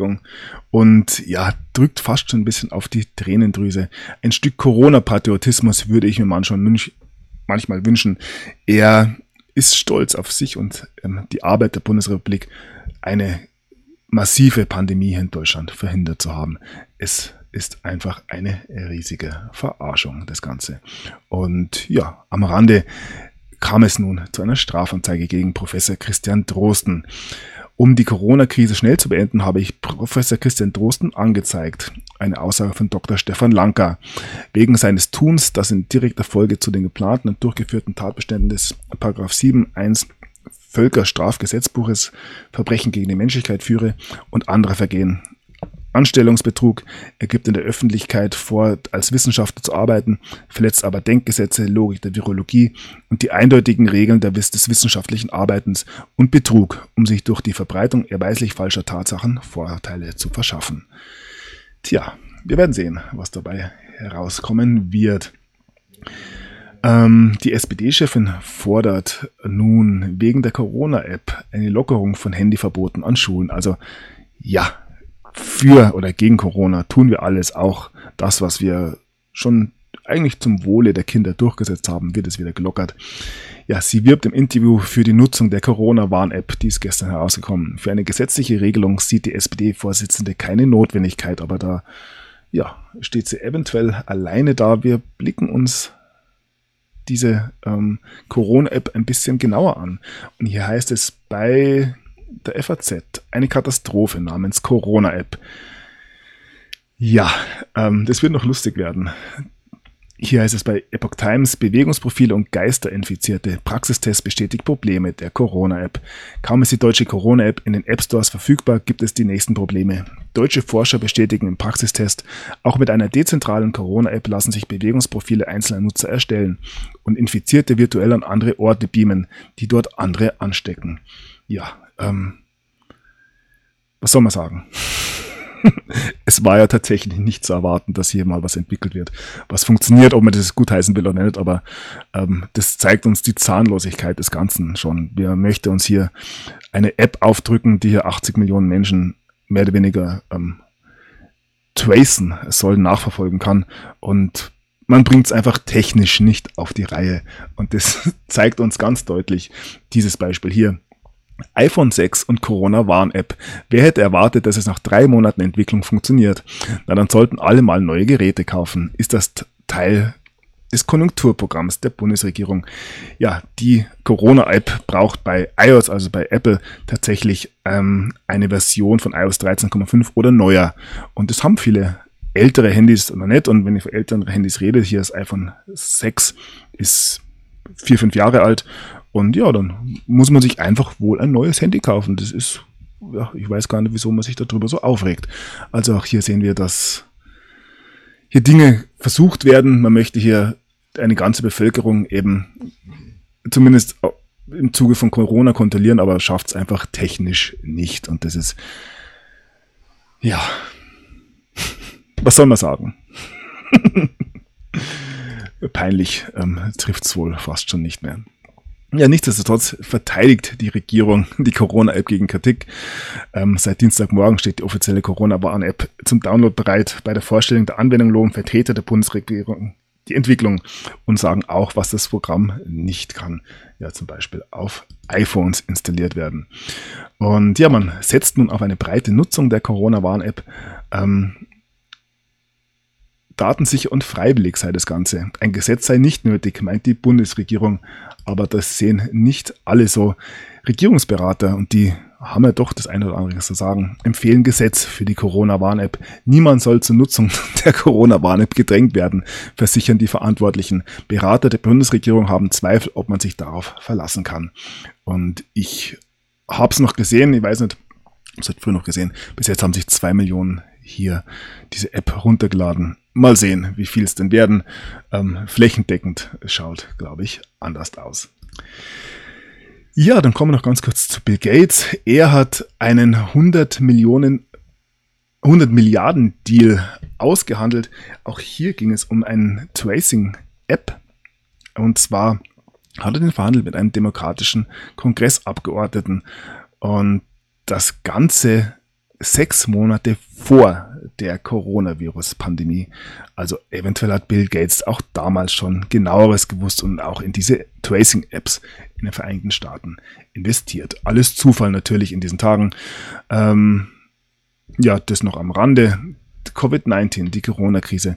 und ja, drückt fast schon ein bisschen auf die Tränendrüse. Ein Stück Corona-Patriotismus würde ich mir manchmal wünschen. Er ist stolz auf sich und die Arbeit der Bundesrepublik, eine massive Pandemie hier in Deutschland verhindert zu haben. Es ist einfach eine riesige Verarschung, das Ganze. Und ja, am Rande kam es nun zu einer Strafanzeige gegen Professor Christian Drosten. Um die Corona-Krise schnell zu beenden, habe ich Professor Christian Drosten angezeigt. Eine Aussage von Dr. Stefan Lanka. Wegen seines Tuns, das in direkter Folge zu den geplanten und durchgeführten Tatbeständen des § 7.1 Völkerstrafgesetzbuches Verbrechen gegen die Menschlichkeit führe und andere Vergehen. Anstellungsbetrug, er gibt in der Öffentlichkeit vor, als Wissenschaftler zu arbeiten, verletzt aber Denkgesetze, Logik der Virologie und die eindeutigen Regeln des wissenschaftlichen Arbeitens und Betrug, um sich durch die Verbreitung erweislich falscher Tatsachen Vorteile zu verschaffen. Tja, wir werden sehen, was dabei herauskommen wird. Die SPD-Chefin fordert nun wegen der Corona-App eine Lockerung von Handyverboten an Schulen. Also ja, für oder gegen Corona tun wir alles, auch das, was wir schon eigentlich zum Wohle der Kinder durchgesetzt haben, wird es wieder gelockert. Ja, sie wirbt im Interview für die Nutzung der Corona-Warn-App, die ist gestern herausgekommen. Für eine gesetzliche Regelung sieht die SPD-Vorsitzende keine Notwendigkeit, aber da steht sie eventuell alleine da. Wir blicken uns diese Corona-App ein bisschen genauer an. Und hier heißt es bei der FAZ, eine Katastrophe namens Corona-App. Ja, das wird noch lustig werden. Hier heißt es bei Epoch Times, Bewegungsprofile und Geisterinfizierte. Praxistest bestätigt Probleme der Corona-App. Kaum ist die deutsche Corona-App in den App-Stores verfügbar, gibt es die nächsten Probleme. Deutsche Forscher bestätigen im Praxistest, auch mit einer dezentralen Corona-App lassen sich Bewegungsprofile einzelner Nutzer erstellen und Infizierte virtuell an andere Orte beamen, die dort andere anstecken. Ja, was soll man sagen? Es war ja tatsächlich nicht zu erwarten, dass hier mal was entwickelt wird, was funktioniert, ob man das gutheißen will oder nicht, aber das zeigt uns die Zahnlosigkeit des Ganzen schon. Wir möchten uns hier eine App aufdrücken, die hier 80 Millionen Menschen mehr oder weniger tracen sollen, nachverfolgen kann, und man bringt es einfach technisch nicht auf die Reihe, und das zeigt uns ganz deutlich dieses Beispiel hier. iPhone 6 und Corona-Warn-App. Wer hätte erwartet, dass es nach 3 Monaten Entwicklung funktioniert? Na, dann sollten alle mal neue Geräte kaufen. Ist das Teil des Konjunkturprogramms der Bundesregierung? Ja, die Corona-App braucht bei iOS, also bei Apple, tatsächlich eine Version von iOS 13,5 oder neuer. Und das haben viele ältere Handys noch nicht. Und wenn ich von älteren Handys rede, hier das iPhone 6 ist 4-5 Jahre alt. Und ja, dann muss man sich einfach wohl ein neues Handy kaufen. Das ist, ja, ich weiß gar nicht, wieso man sich darüber so aufregt. Also auch hier sehen wir, dass hier Dinge versucht werden. Man möchte hier eine ganze Bevölkerung eben zumindest im Zuge von Corona kontrollieren, aber schafft es einfach technisch nicht. Und das ist, ja, was soll man sagen? Peinlich trifft es wohl fast schon nicht mehr. Ja, nichtsdestotrotz verteidigt die Regierung die Corona-App gegen Kritik. Seit Dienstagmorgen steht die offizielle Corona-Warn-App zum Download bereit. Bei der Vorstellung der Anwendung loben Vertreter der Bundesregierung die Entwicklung und sagen auch, was das Programm nicht kann. Ja, zum Beispiel auf iPhones installiert werden. Und ja, man setzt nun auf eine breite Nutzung der Corona-Warn-App. Datensicher und freiwillig sei das Ganze. Ein Gesetz sei nicht nötig, meint die Bundesregierung. Aber das sehen nicht alle so. Regierungsberater, und die haben ja doch das eine oder andere zu sagen, empfehlen Gesetz für die Corona-Warn-App. Niemand soll zur Nutzung der Corona-Warn-App gedrängt werden, versichern die Verantwortlichen. Berater der Bundesregierung haben Zweifel, ob man sich darauf verlassen kann. Und ich habe es noch gesehen, ich weiß nicht, ich habe es halt früher noch gesehen, bis jetzt haben sich 2 Millionen hier diese App runtergeladen. Mal sehen, wie viel es denn werden. Flächendeckend schaut, glaube ich, anders aus. Ja, dann kommen wir noch ganz kurz zu Bill Gates. Er hat einen 100 Milliarden Deal ausgehandelt. Auch hier ging es um eine Tracing-App. Und zwar hat er den verhandelt mit einem demokratischen Kongressabgeordneten. Und das Ganze 6 Monate vor der Coronavirus-Pandemie. Also eventuell hat Bill Gates auch damals schon genaueres gewusst und auch in diese Tracing-Apps in den Vereinigten Staaten investiert. Alles Zufall natürlich in diesen Tagen. Ja, das noch am Rande. Covid-19, die Corona-Krise,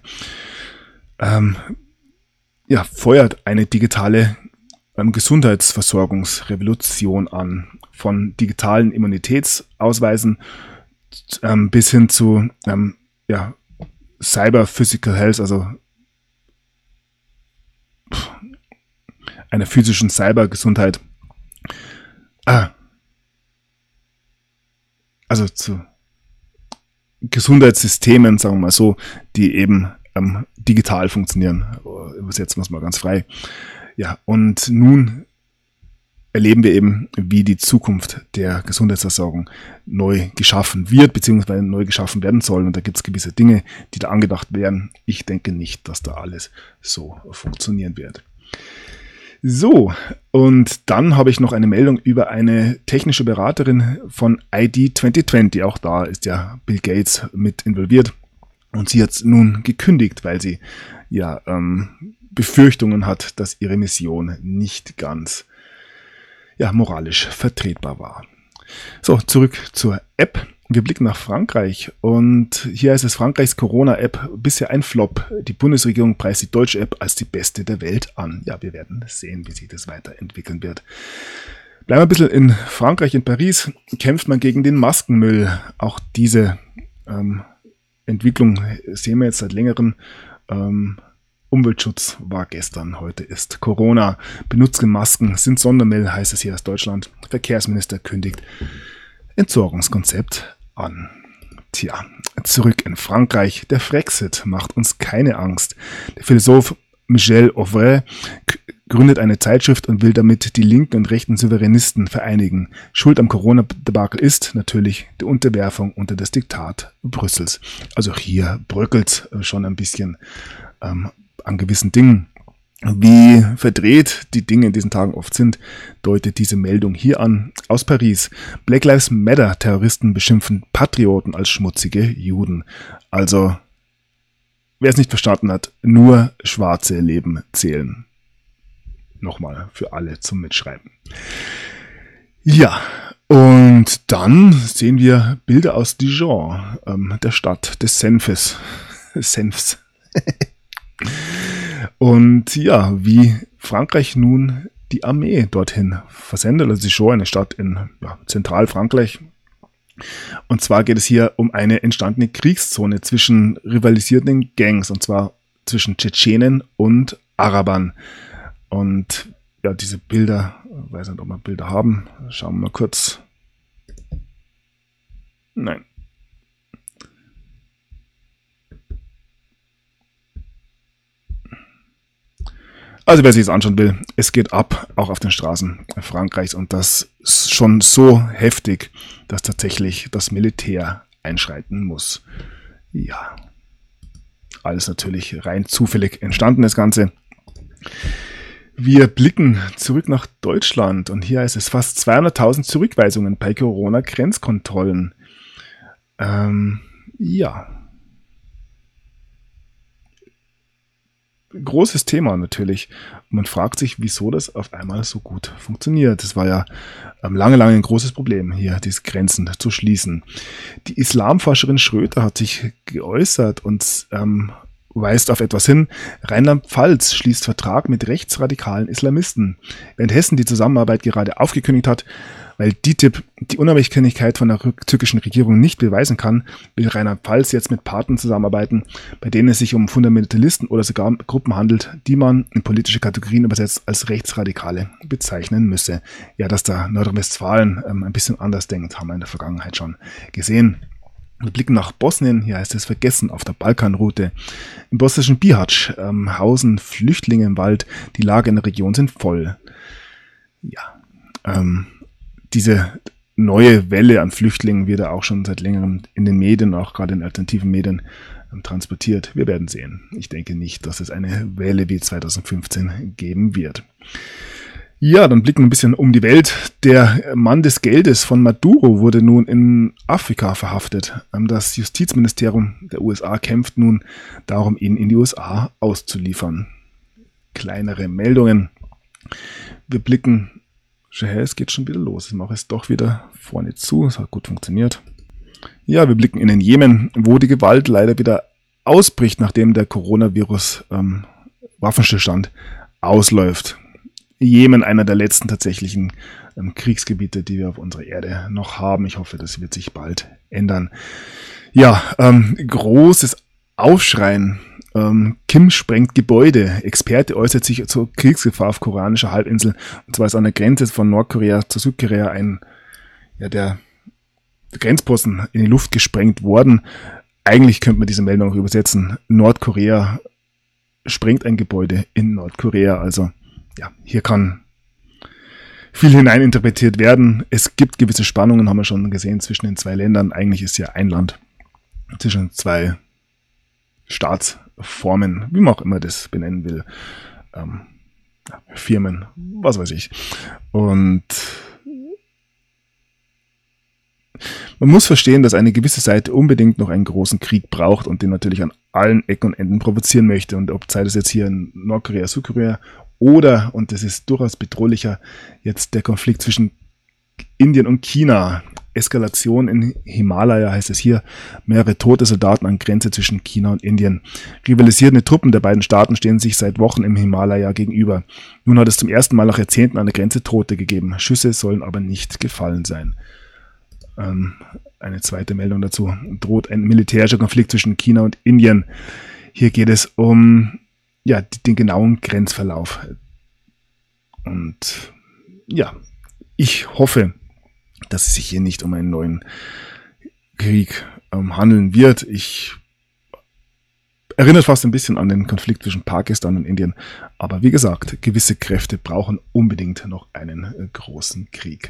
ja, feuert eine digitale Gesundheitsversorgungsrevolution an. Von digitalen Immunitätsausweisen bis hin zu ja, Cyber Physical Health, also einer physischen Cybergesundheit. Also zu Gesundheitssystemen, sagen wir mal so, die eben digital funktionieren. Übersetzen wir es mal ganz frei. Ja, und nun erleben wir eben, wie die Zukunft der Gesundheitsversorgung neu geschaffen wird, beziehungsweise neu geschaffen werden soll. Und da gibt es gewisse Dinge, die da angedacht werden. Ich denke nicht, dass da alles so funktionieren wird. So, und dann habe ich noch eine Meldung über eine technische Beraterin von ID 2020. Auch da ist ja Bill Gates mit involviert. Und sie hat nun gekündigt, weil sie ja Befürchtungen hat, dass ihre Mission nicht ganz moralisch vertretbar war. So, zurück zur App. Wir blicken nach Frankreich und hier ist es Frankreichs Corona-App bisher ein Flop. Die Bundesregierung preist die deutsche App als die beste der Welt an. Ja, wir werden sehen, wie sich das weiterentwickeln wird. Bleiben wir ein bisschen in Frankreich, in Paris, kämpft man gegen den Maskenmüll. Auch diese Entwicklung sehen wir jetzt seit längerem. Umweltschutz war gestern, heute ist Corona. Benutzte Masken sind Sondermüll, heißt es hier aus Deutschland. Verkehrsminister kündigt Entsorgungskonzept an. Tja, zurück in Frankreich. Der Frexit macht uns keine Angst. Der Philosoph Michel Onfray gründet eine Zeitschrift und will damit die linken und rechten Souveränisten vereinigen. Schuld am Corona-Debakel ist natürlich die Unterwerfung unter das Diktat Brüssels. Also hier bröckelt schon ein bisschen an gewissen Dingen. Wie verdreht die Dinge in diesen Tagen oft sind, deutet diese Meldung hier an. Aus Paris. Black Lives Matter Terroristen beschimpfen Patrioten als schmutzige Juden. Also, wer es nicht verstanden hat, nur schwarze Leben zählen. Nochmal für alle zum Mitschreiben. Ja, und dann sehen wir Bilder aus Dijon, der Stadt des Senfs. Und ja, wie Frankreich nun die Armee dorthin versendet, also Dijon, eine Stadt in Zentralfrankreich. Und zwar geht es hier um eine entstandene Kriegszone zwischen rivalisierenden Gangs, und zwar zwischen Tschetschenen und Arabern. Und ja, diese Bilder, ich weiß nicht, ob wir Bilder haben. Schauen wir mal kurz. Nein. Also wer sich das anschauen will, es geht ab, auch auf den Straßen Frankreichs, und das ist schon so heftig, dass tatsächlich das Militär einschreiten muss. Ja, alles natürlich rein zufällig entstanden, das Ganze. Wir blicken zurück nach Deutschland und hier heißt es fast 200.000 Zurückweisungen bei Corona-Grenzkontrollen. Ja. Großes Thema natürlich. Und man fragt sich, wieso das auf einmal so gut funktioniert. Das war ja lange ein großes Problem, hier diese Grenzen zu schließen. Die Islamforscherin Schröter hat sich geäußert und weist auf etwas hin. Rheinland-Pfalz schließt Vertrag mit rechtsradikalen Islamisten. Während Hessen die Zusammenarbeit gerade aufgekündigt hat, weil DİTİB die Unabhängigkeit von der türkischen Regierung nicht beweisen kann, will Rheinland-Pfalz jetzt mit Partnern zusammenarbeiten, bei denen es sich um Fundamentalisten oder sogar Gruppen handelt, die man in politische Kategorien übersetzt als Rechtsradikale bezeichnen müsse. Ja, dass da Nordrhein-Westfalen ein bisschen anders denkt, haben wir in der Vergangenheit schon gesehen. Wir blicken nach Bosnien, hier heißt es Vergessen auf der Balkanroute. Im bosnischen Bihać hausen Flüchtlinge im Wald, die Lager in der Region sind voll. Ja, diese neue Welle an Flüchtlingen wird ja auch schon seit längerem in den Medien, auch gerade in alternativen Medien, transportiert. Wir werden sehen. Ich denke nicht, dass es eine Welle wie 2015 geben wird. Ja, dann blicken wir ein bisschen um die Welt. Der Mann des Geldes von Maduro wurde nun in Afrika verhaftet. Das Justizministerium der USA kämpft nun darum, ihn in die USA auszuliefern. Kleinere Meldungen. Wir blicken, es geht schon wieder los. Ich mache es doch wieder vorne zu. Es hat gut funktioniert. Ja, wir blicken in den Jemen, wo die Gewalt leider wieder ausbricht, nachdem der Coronavirus Waffenstillstand ausläuft. Jemen, einer der letzten tatsächlichen Kriegsgebiete, die wir auf unserer Erde noch haben. Ich hoffe, das wird sich bald ändern. Ja, großes Aufschreien. Kim sprengt Gebäude. Experte äußert sich zur Kriegsgefahr auf koreanischer Halbinsel. Und zwar ist an der Grenze von Nordkorea zu Südkorea der Grenzposten in die Luft gesprengt worden. Eigentlich könnte man diese Meldung auch übersetzen. Nordkorea sprengt ein Gebäude in Nordkorea. Also ja, hier kann viel hineininterpretiert werden. Es gibt gewisse Spannungen, haben wir schon gesehen, zwischen den zwei Ländern. Eigentlich ist ja ein Land zwischen zwei Staatsformen, wie man auch immer das benennen will. Firmen, was weiß ich. Und man muss verstehen, dass eine gewisse Seite unbedingt noch einen großen Krieg braucht und den natürlich an allen Ecken und Enden provozieren möchte. Und ob sei das jetzt hier in Nordkorea, Südkorea oder, und das ist durchaus bedrohlicher, jetzt der Konflikt zwischen Indien und China. Eskalation in Himalaya heißt es hier. Mehrere tote Soldaten an Grenze zwischen China und Indien. Rivalisierende Truppen der beiden Staaten stehen sich seit Wochen im Himalaya gegenüber. Nun hat es zum ersten Mal nach Jahrzehnten an der Grenze Tote gegeben. Schüsse sollen aber nicht gefallen sein. Eine zweite Meldung dazu. Droht ein militärischer Konflikt zwischen China und Indien. Hier geht es um den genauen Grenzverlauf. Und ja, ich hoffe, dass es sich hier nicht um einen neuen Krieg handeln wird. Ich erinnert fast ein bisschen an den Konflikt zwischen Pakistan und Indien. Aber wie gesagt, gewisse Kräfte brauchen unbedingt noch einen großen Krieg.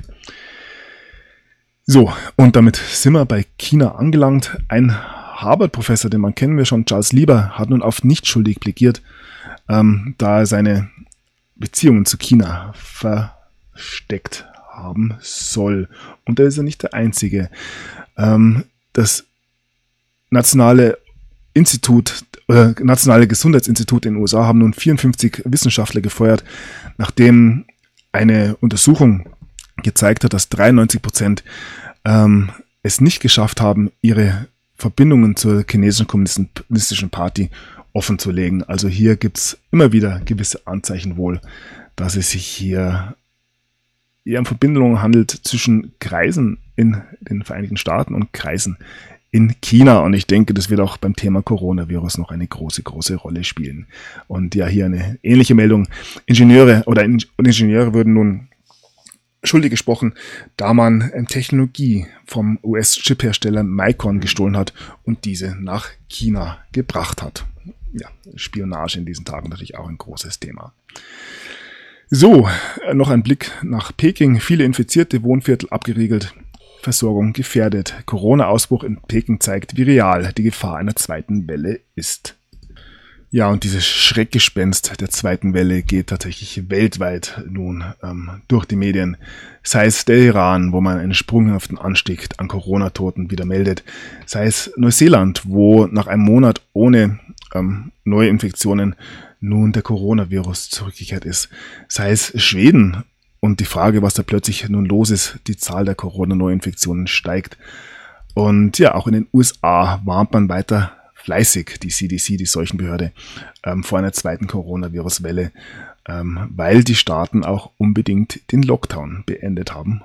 So, und damit sind wir bei China angelangt. Ein Harvard-Professor, den man kennen wir schon, Charles Lieber, hat nun auf nicht schuldig plädiert, da er seine Beziehungen zu China versteckt haben soll. Und er ist ja nicht der Einzige. Das Nationale Gesundheitsinstitut in den USA haben nun 54 Wissenschaftler gefeuert, nachdem eine Untersuchung gezeigt hat, dass 93% es nicht geschafft haben, ihre Verbindungen zur chinesischen kommunistischen Party offen zu legen. Also hier gibt es immer wieder gewisse Anzeichen wohl, dass es sich hier eher um Verbindungen handelt zwischen Kreisen in den Vereinigten Staaten und Kreisen in China. Und ich denke, das wird auch beim Thema Coronavirus noch eine große, große Rolle spielen. Und ja, hier eine ähnliche Meldung. Ingenieure würden nun schuldig gesprochen, da man Technologie vom US-Chip-Hersteller Micron gestohlen hat und diese nach China gebracht hat. Ja, Spionage in diesen Tagen natürlich auch ein großes Thema. So, noch ein Blick nach Peking. Viele Infizierte, Wohnviertel abgeriegelt, Versorgung gefährdet. Corona-Ausbruch in Peking zeigt, wie real die Gefahr einer zweiten Welle ist. Ja, und dieses Schreckgespenst der zweiten Welle geht tatsächlich weltweit nun durch die Medien. Sei es der Iran, wo man einen sprunghaften Anstieg an Corona-Toten wieder meldet. Sei es Neuseeland, wo nach einem Monat ohne neue Infektionen nun der Coronavirus zurückgekehrt ist. Sei es Schweden und die Frage, was da plötzlich nun los ist, die Zahl der Corona-Neuinfektionen steigt. Und ja, auch in den USA warnt man weiter fleißig, die CDC, die Seuchenbehörde, vor einer zweiten Coronavirus-Welle, weil die Staaten auch unbedingt den Lockdown beendet haben.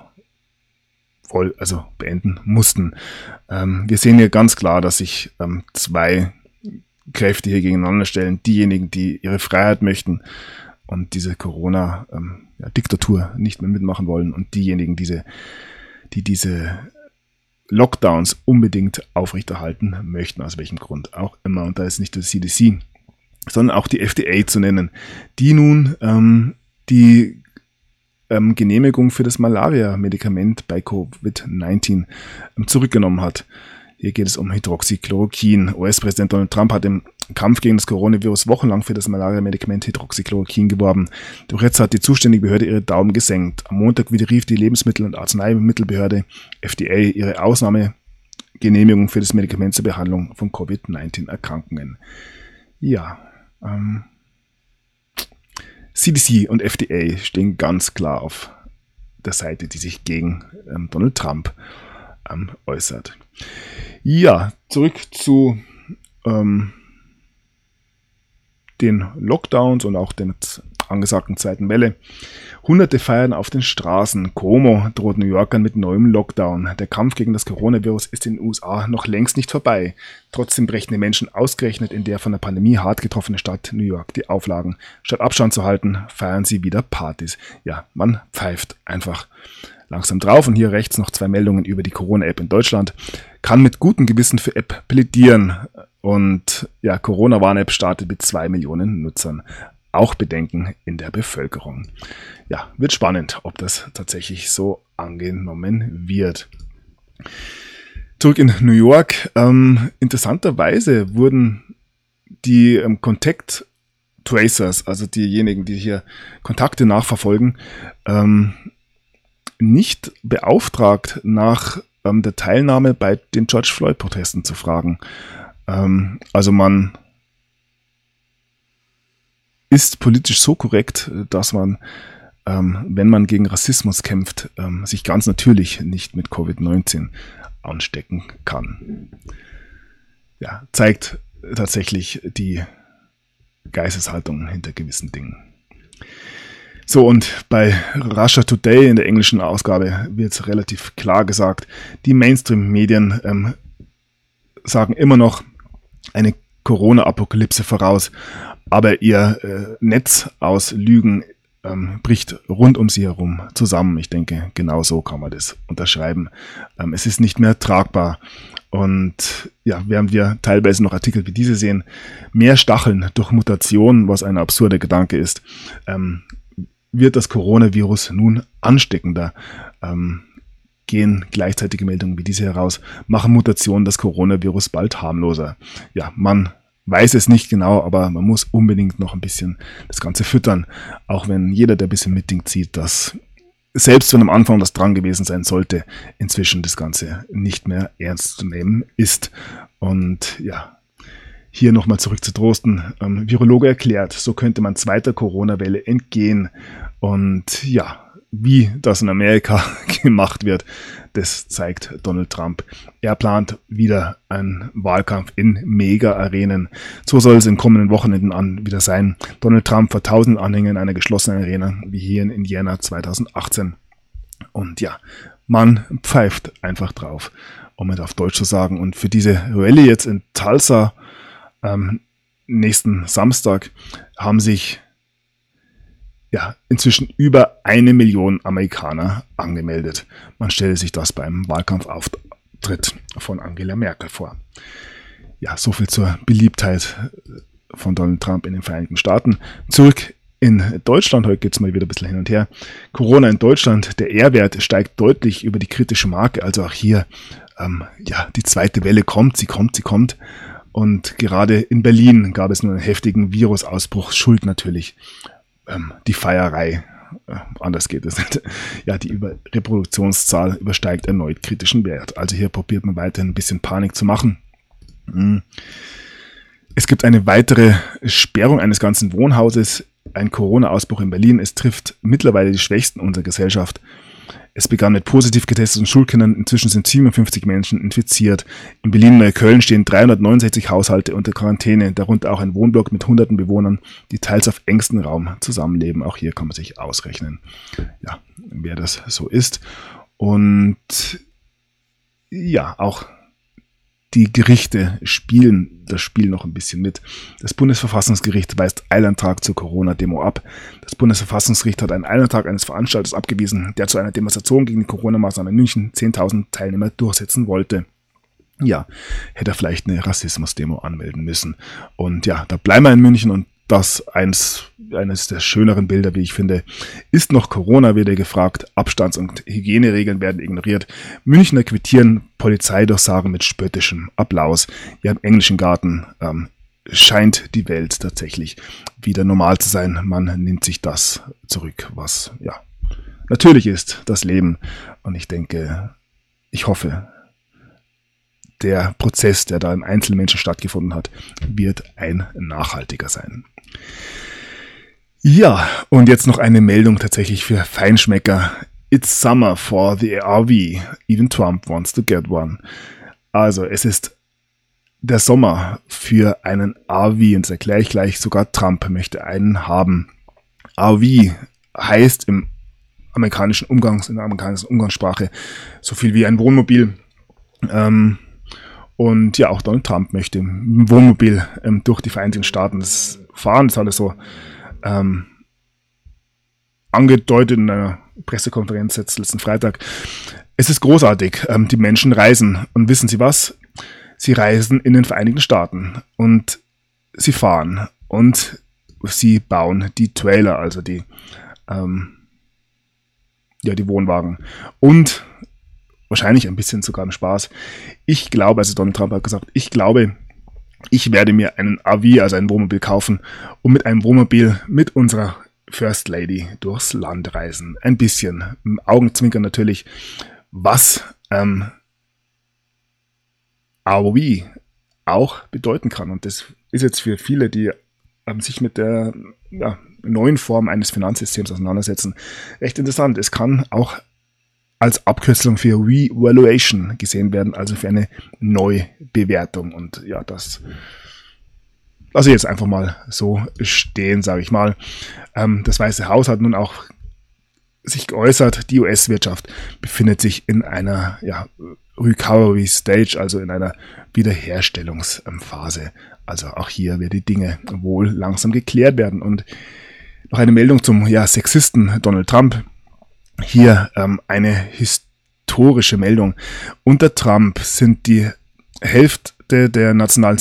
Beenden mussten. Wir sehen hier ganz klar, dass sich zwei Kräfte hier gegeneinander stellen. Diejenigen, die ihre Freiheit möchten und diese Corona-Diktatur nicht mehr mitmachen wollen, und diejenigen, die diese Lockdowns unbedingt aufrechterhalten möchten, aus welchem Grund auch immer. Und da ist nicht nur die CDC, sondern auch die FDA zu nennen, die nun die Genehmigung für das Malaria-Medikament bei Covid-19 zurückgenommen hat. Hier geht es um Hydroxychloroquin. US-Präsident Donald Trump hat im Kampf gegen das Coronavirus wochenlang für das Malaria-Medikament Hydroxychloroquin geworben. Doch jetzt hat die zuständige Behörde ihre Daumen gesenkt. Am Montag widerrief die Lebensmittel- und Arzneimittelbehörde FDA ihre Ausnahmegenehmigung für das Medikament zur Behandlung von Covid-19-Erkrankungen. Ja, CDC und FDA stehen ganz klar auf der Seite, die sich gegen Donald Trump äußert. Ja, zurück zu den Lockdowns und auch der angesagten zweiten Welle. Hunderte feiern auf den Straßen. Cuomo droht New Yorkern mit neuem Lockdown. Der Kampf gegen das Coronavirus ist in den USA noch längst nicht vorbei. Trotzdem brechen die Menschen ausgerechnet in der von der Pandemie hart getroffenen Stadt New York die Auflagen. Statt Abstand zu halten, feiern sie wieder Partys. Ja, man pfeift einfach langsam drauf. Und hier rechts noch 2 Meldungen über die Corona-App in Deutschland. Kann mit gutem Gewissen für App plädieren. Und ja, Corona-Warn-App startet mit 2 Millionen Nutzern. Auch Bedenken in der Bevölkerung. Ja, wird spannend, ob das tatsächlich so angenommen wird. Zurück in New York. Interessanterweise wurden die Contact Tracers, also diejenigen, die hier Kontakte nachverfolgen, nicht beauftragt, nach der Teilnahme bei den George Floyd-Protesten zu fragen. Also man ist politisch so korrekt, dass man, wenn man gegen Rassismus kämpft, sich ganz natürlich nicht mit Covid-19 anstecken kann. Ja, zeigt tatsächlich die Geisteshaltung hinter gewissen Dingen. So, und bei Russia Today in der englischen Ausgabe wird relativ klar gesagt, die Mainstream-Medien sagen immer noch eine Corona-Apokalypse voraus, aber ihr Netz aus Lügen bricht rund um sie herum zusammen. Ich denke, genau so kann man das unterschreiben. Es ist nicht mehr tragbar. Und ja, während wir teilweise noch Artikel wie diese sehen, mehr Stacheln durch Mutation, was ein absurder Gedanke ist, wird das Coronavirus nun ansteckender. Gehen gleichzeitige Meldungen wie diese heraus, machen Mutationen das Coronavirus bald harmloser. Ja, man weiß es nicht genau, aber man muss unbedingt noch ein bisschen das Ganze füttern, auch wenn jeder, der ein bisschen mitdenkt, sieht, dass selbst wenn am Anfang das dran gewesen sein sollte, inzwischen das Ganze nicht mehr ernst zu nehmen ist. Und ja, hier nochmal zurück zu Drosten. Virologe erklärt, so könnte man zweiter Corona-Welle entgehen. Und ja, wie das in Amerika gemacht wird, das zeigt Donald Trump. Er plant wieder einen Wahlkampf in Mega-Arenen. So soll es in kommenden Wochenenden wieder sein. Donald Trump vor 1000 Anhängern in einer geschlossenen Arena, wie hier in Indiana 2018. Und ja, man pfeift einfach drauf, um es auf Deutsch zu sagen. Und für diese Rallye jetzt in Tulsa nächsten Samstag haben sich inzwischen über 1 Million Amerikaner angemeldet. Man stelle sich das beim Wahlkampfauftritt von Angela Merkel vor. Ja, soviel zur Beliebtheit von Donald Trump in den Vereinigten Staaten. Zurück in Deutschland, heute geht es mal wieder ein bisschen hin und her. Corona in Deutschland, der R-Wert steigt deutlich über die kritische Marke, also auch hier, die zweite Welle kommt, sie kommt. Und gerade in Berlin gab es nur einen heftigen Virusausbruch, schuld natürlich die Feierei, anders geht es nicht. Ja, die Reproduktionszahl übersteigt erneut kritischen Wert. Also hier probiert man weiterhin ein bisschen Panik zu machen. Es gibt eine weitere Sperrung eines ganzen Wohnhauses, ein Corona-Ausbruch in Berlin. Es trifft mittlerweile die Schwächsten unserer Gesellschaft. Es begann mit positiv getesteten Schulkindern. Inzwischen sind 57 Menschen infiziert. In Berlin-Neukölln stehen 369 Haushalte unter Quarantäne, darunter auch ein Wohnblock mit hunderten Bewohnern, die teils auf engstem Raum zusammenleben. Auch hier kann man sich ausrechnen, ja, wer das so ist. Und ja, auch die Gerichte spielen das Spiel noch ein bisschen mit. Das Bundesverfassungsgericht weist Eilantrag zur Corona-Demo ab. Das Bundesverfassungsgericht hat einen Eilantrag eines Veranstalters abgewiesen, der zu einer Demonstration gegen die Corona-Maßnahmen in München 10.000 Teilnehmer durchsetzen wollte. Ja, hätte er vielleicht eine Rassismus-Demo anmelden müssen. Und ja, da bleiben wir in München und das eines der schöneren Bilder, wie ich finde, ist noch Corona, wird gefragt. Abstands- und Hygieneregeln werden ignoriert. Münchner quittieren Polizeidurchsagen mit spöttischem Applaus. Ja, im englischen Garten scheint die Welt tatsächlich wieder normal zu sein. Man nimmt sich das zurück, was ja natürlich ist, das Leben. Und ich hoffe, der Prozess, der da im Einzelmenschen stattgefunden hat, wird ein nachhaltiger sein. Ja, und jetzt noch eine Meldung tatsächlich für Feinschmecker. It's summer for the RV. Even Trump wants to get one. Also es ist der Sommer für einen RV und das erkläre ich gleich, sogar Trump möchte einen haben. RV heißt in der amerikanischen Umgangssprache so viel wie ein Wohnmobil. Und ja, auch Donald Trump möchte im Wohnmobil durch die Vereinigten Staaten fahren. Das hat er so angedeutet in einer Pressekonferenz jetzt letzten Freitag. Es ist großartig. Die Menschen reisen. Und wissen Sie was? Sie reisen in den Vereinigten Staaten. Und sie fahren. Und sie bauen die Trailer, also die Wohnwagen. Und wahrscheinlich ein bisschen sogar im Spaß. Ich glaube, also Donald Trump hat gesagt, ich glaube, ich werde mir einen RV, also ein Wohnmobil kaufen und mit einem Wohnmobil mit unserer First Lady durchs Land reisen. Ein bisschen, im Augenzwinkern natürlich, was RV auch bedeuten kann. Und das ist jetzt für viele, die sich mit der neuen Form eines Finanzsystems auseinandersetzen, recht interessant. Es kann auch als Abkürzung für Revaluation gesehen werden, also für eine Neubewertung. Und ja, das lasse ich jetzt einfach mal so stehen, sage ich mal. Das Weiße Haus hat nun auch sich geäußert, die US-Wirtschaft befindet sich in einer Recovery Stage, also in einer Wiederherstellungsphase. Also auch hier werden die Dinge wohl langsam geklärt werden. Und noch eine Meldung zum Sexisten Donald Trump. Hier eine historische Meldung. Unter Trump sind die Hälfte der nationalen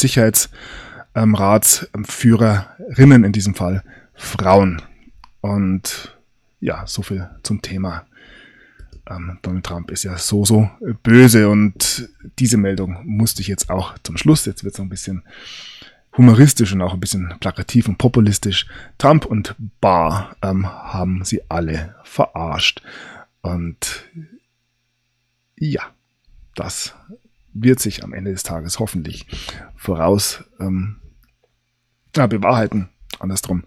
Sicherheitsratsführerinnen in diesem Fall Frauen. Und ja, so viel zum Thema. Donald Trump ist ja so böse und diese Meldung musste ich jetzt auch zum Schluss, jetzt wird es noch ein bisschen humoristisch und auch ein bisschen plakativ und populistisch. Trump und Barr haben sie alle verarscht. Und ja, das wird sich am Ende des Tages hoffentlich bewahrheiten. Andersrum.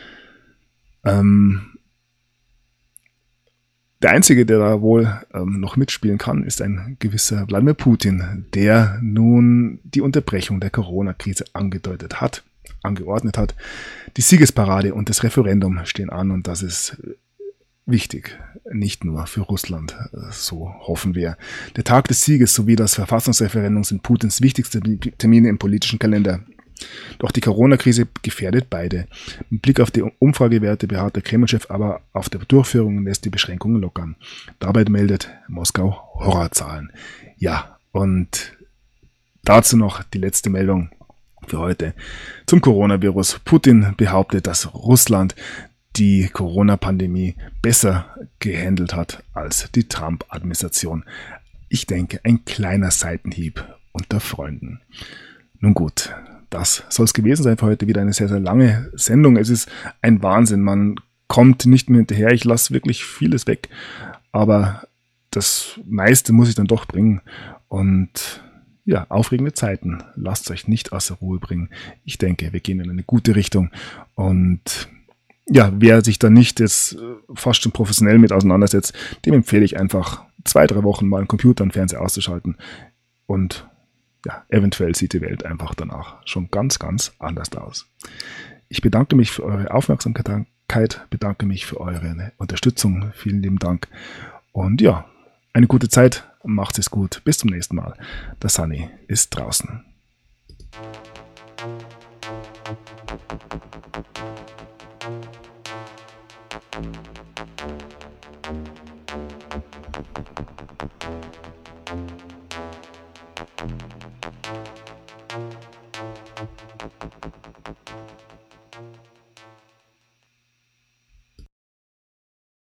Der Einzige, der da wohl noch mitspielen kann, ist ein gewisser Wladimir Putin, der nun die Unterbrechung der Corona-Krise angeordnet hat. Die Siegesparade und das Referendum stehen an und das ist wichtig, nicht nur für Russland, so hoffen wir. Der Tag des Sieges sowie das Verfassungsreferendum sind Putins wichtigste Termine im politischen Kalender. Doch die Corona-Krise gefährdet beide. Mit Blick auf die Umfragewerte beharrt der Kreml-Chef aber auf der Durchführung und lässt die Beschränkungen lockern. Dabei meldet Moskau Horrorzahlen. Ja, und dazu noch die letzte Meldung für heute zum Coronavirus. Putin behauptet, dass Russland die Corona-Pandemie besser gehandelt hat als die Trump-Administration. Ich denke, ein kleiner Seitenhieb unter Freunden. Nun gut, das soll es gewesen sein für heute. Wieder eine sehr, sehr lange Sendung. Es ist ein Wahnsinn. Man kommt nicht mehr hinterher. Ich lasse wirklich vieles weg. Aber das meiste muss ich dann doch bringen. Und ja, aufregende Zeiten. Lasst euch nicht aus der Ruhe bringen. Ich denke, wir gehen in eine gute Richtung. Und ja, wer sich da nicht jetzt fast schon professionell mit auseinandersetzt, dem empfehle ich einfach 2-3 Wochen mal einen Computer und Fernseher auszuschalten. Und ja, eventuell sieht die Welt einfach danach schon ganz, ganz anders aus. Ich bedanke mich für eure Aufmerksamkeit, bedanke mich für eure Unterstützung. Vielen lieben Dank. Und ja, eine gute Zeit. Macht es gut. Bis zum nächsten Mal. Der Sunny ist draußen.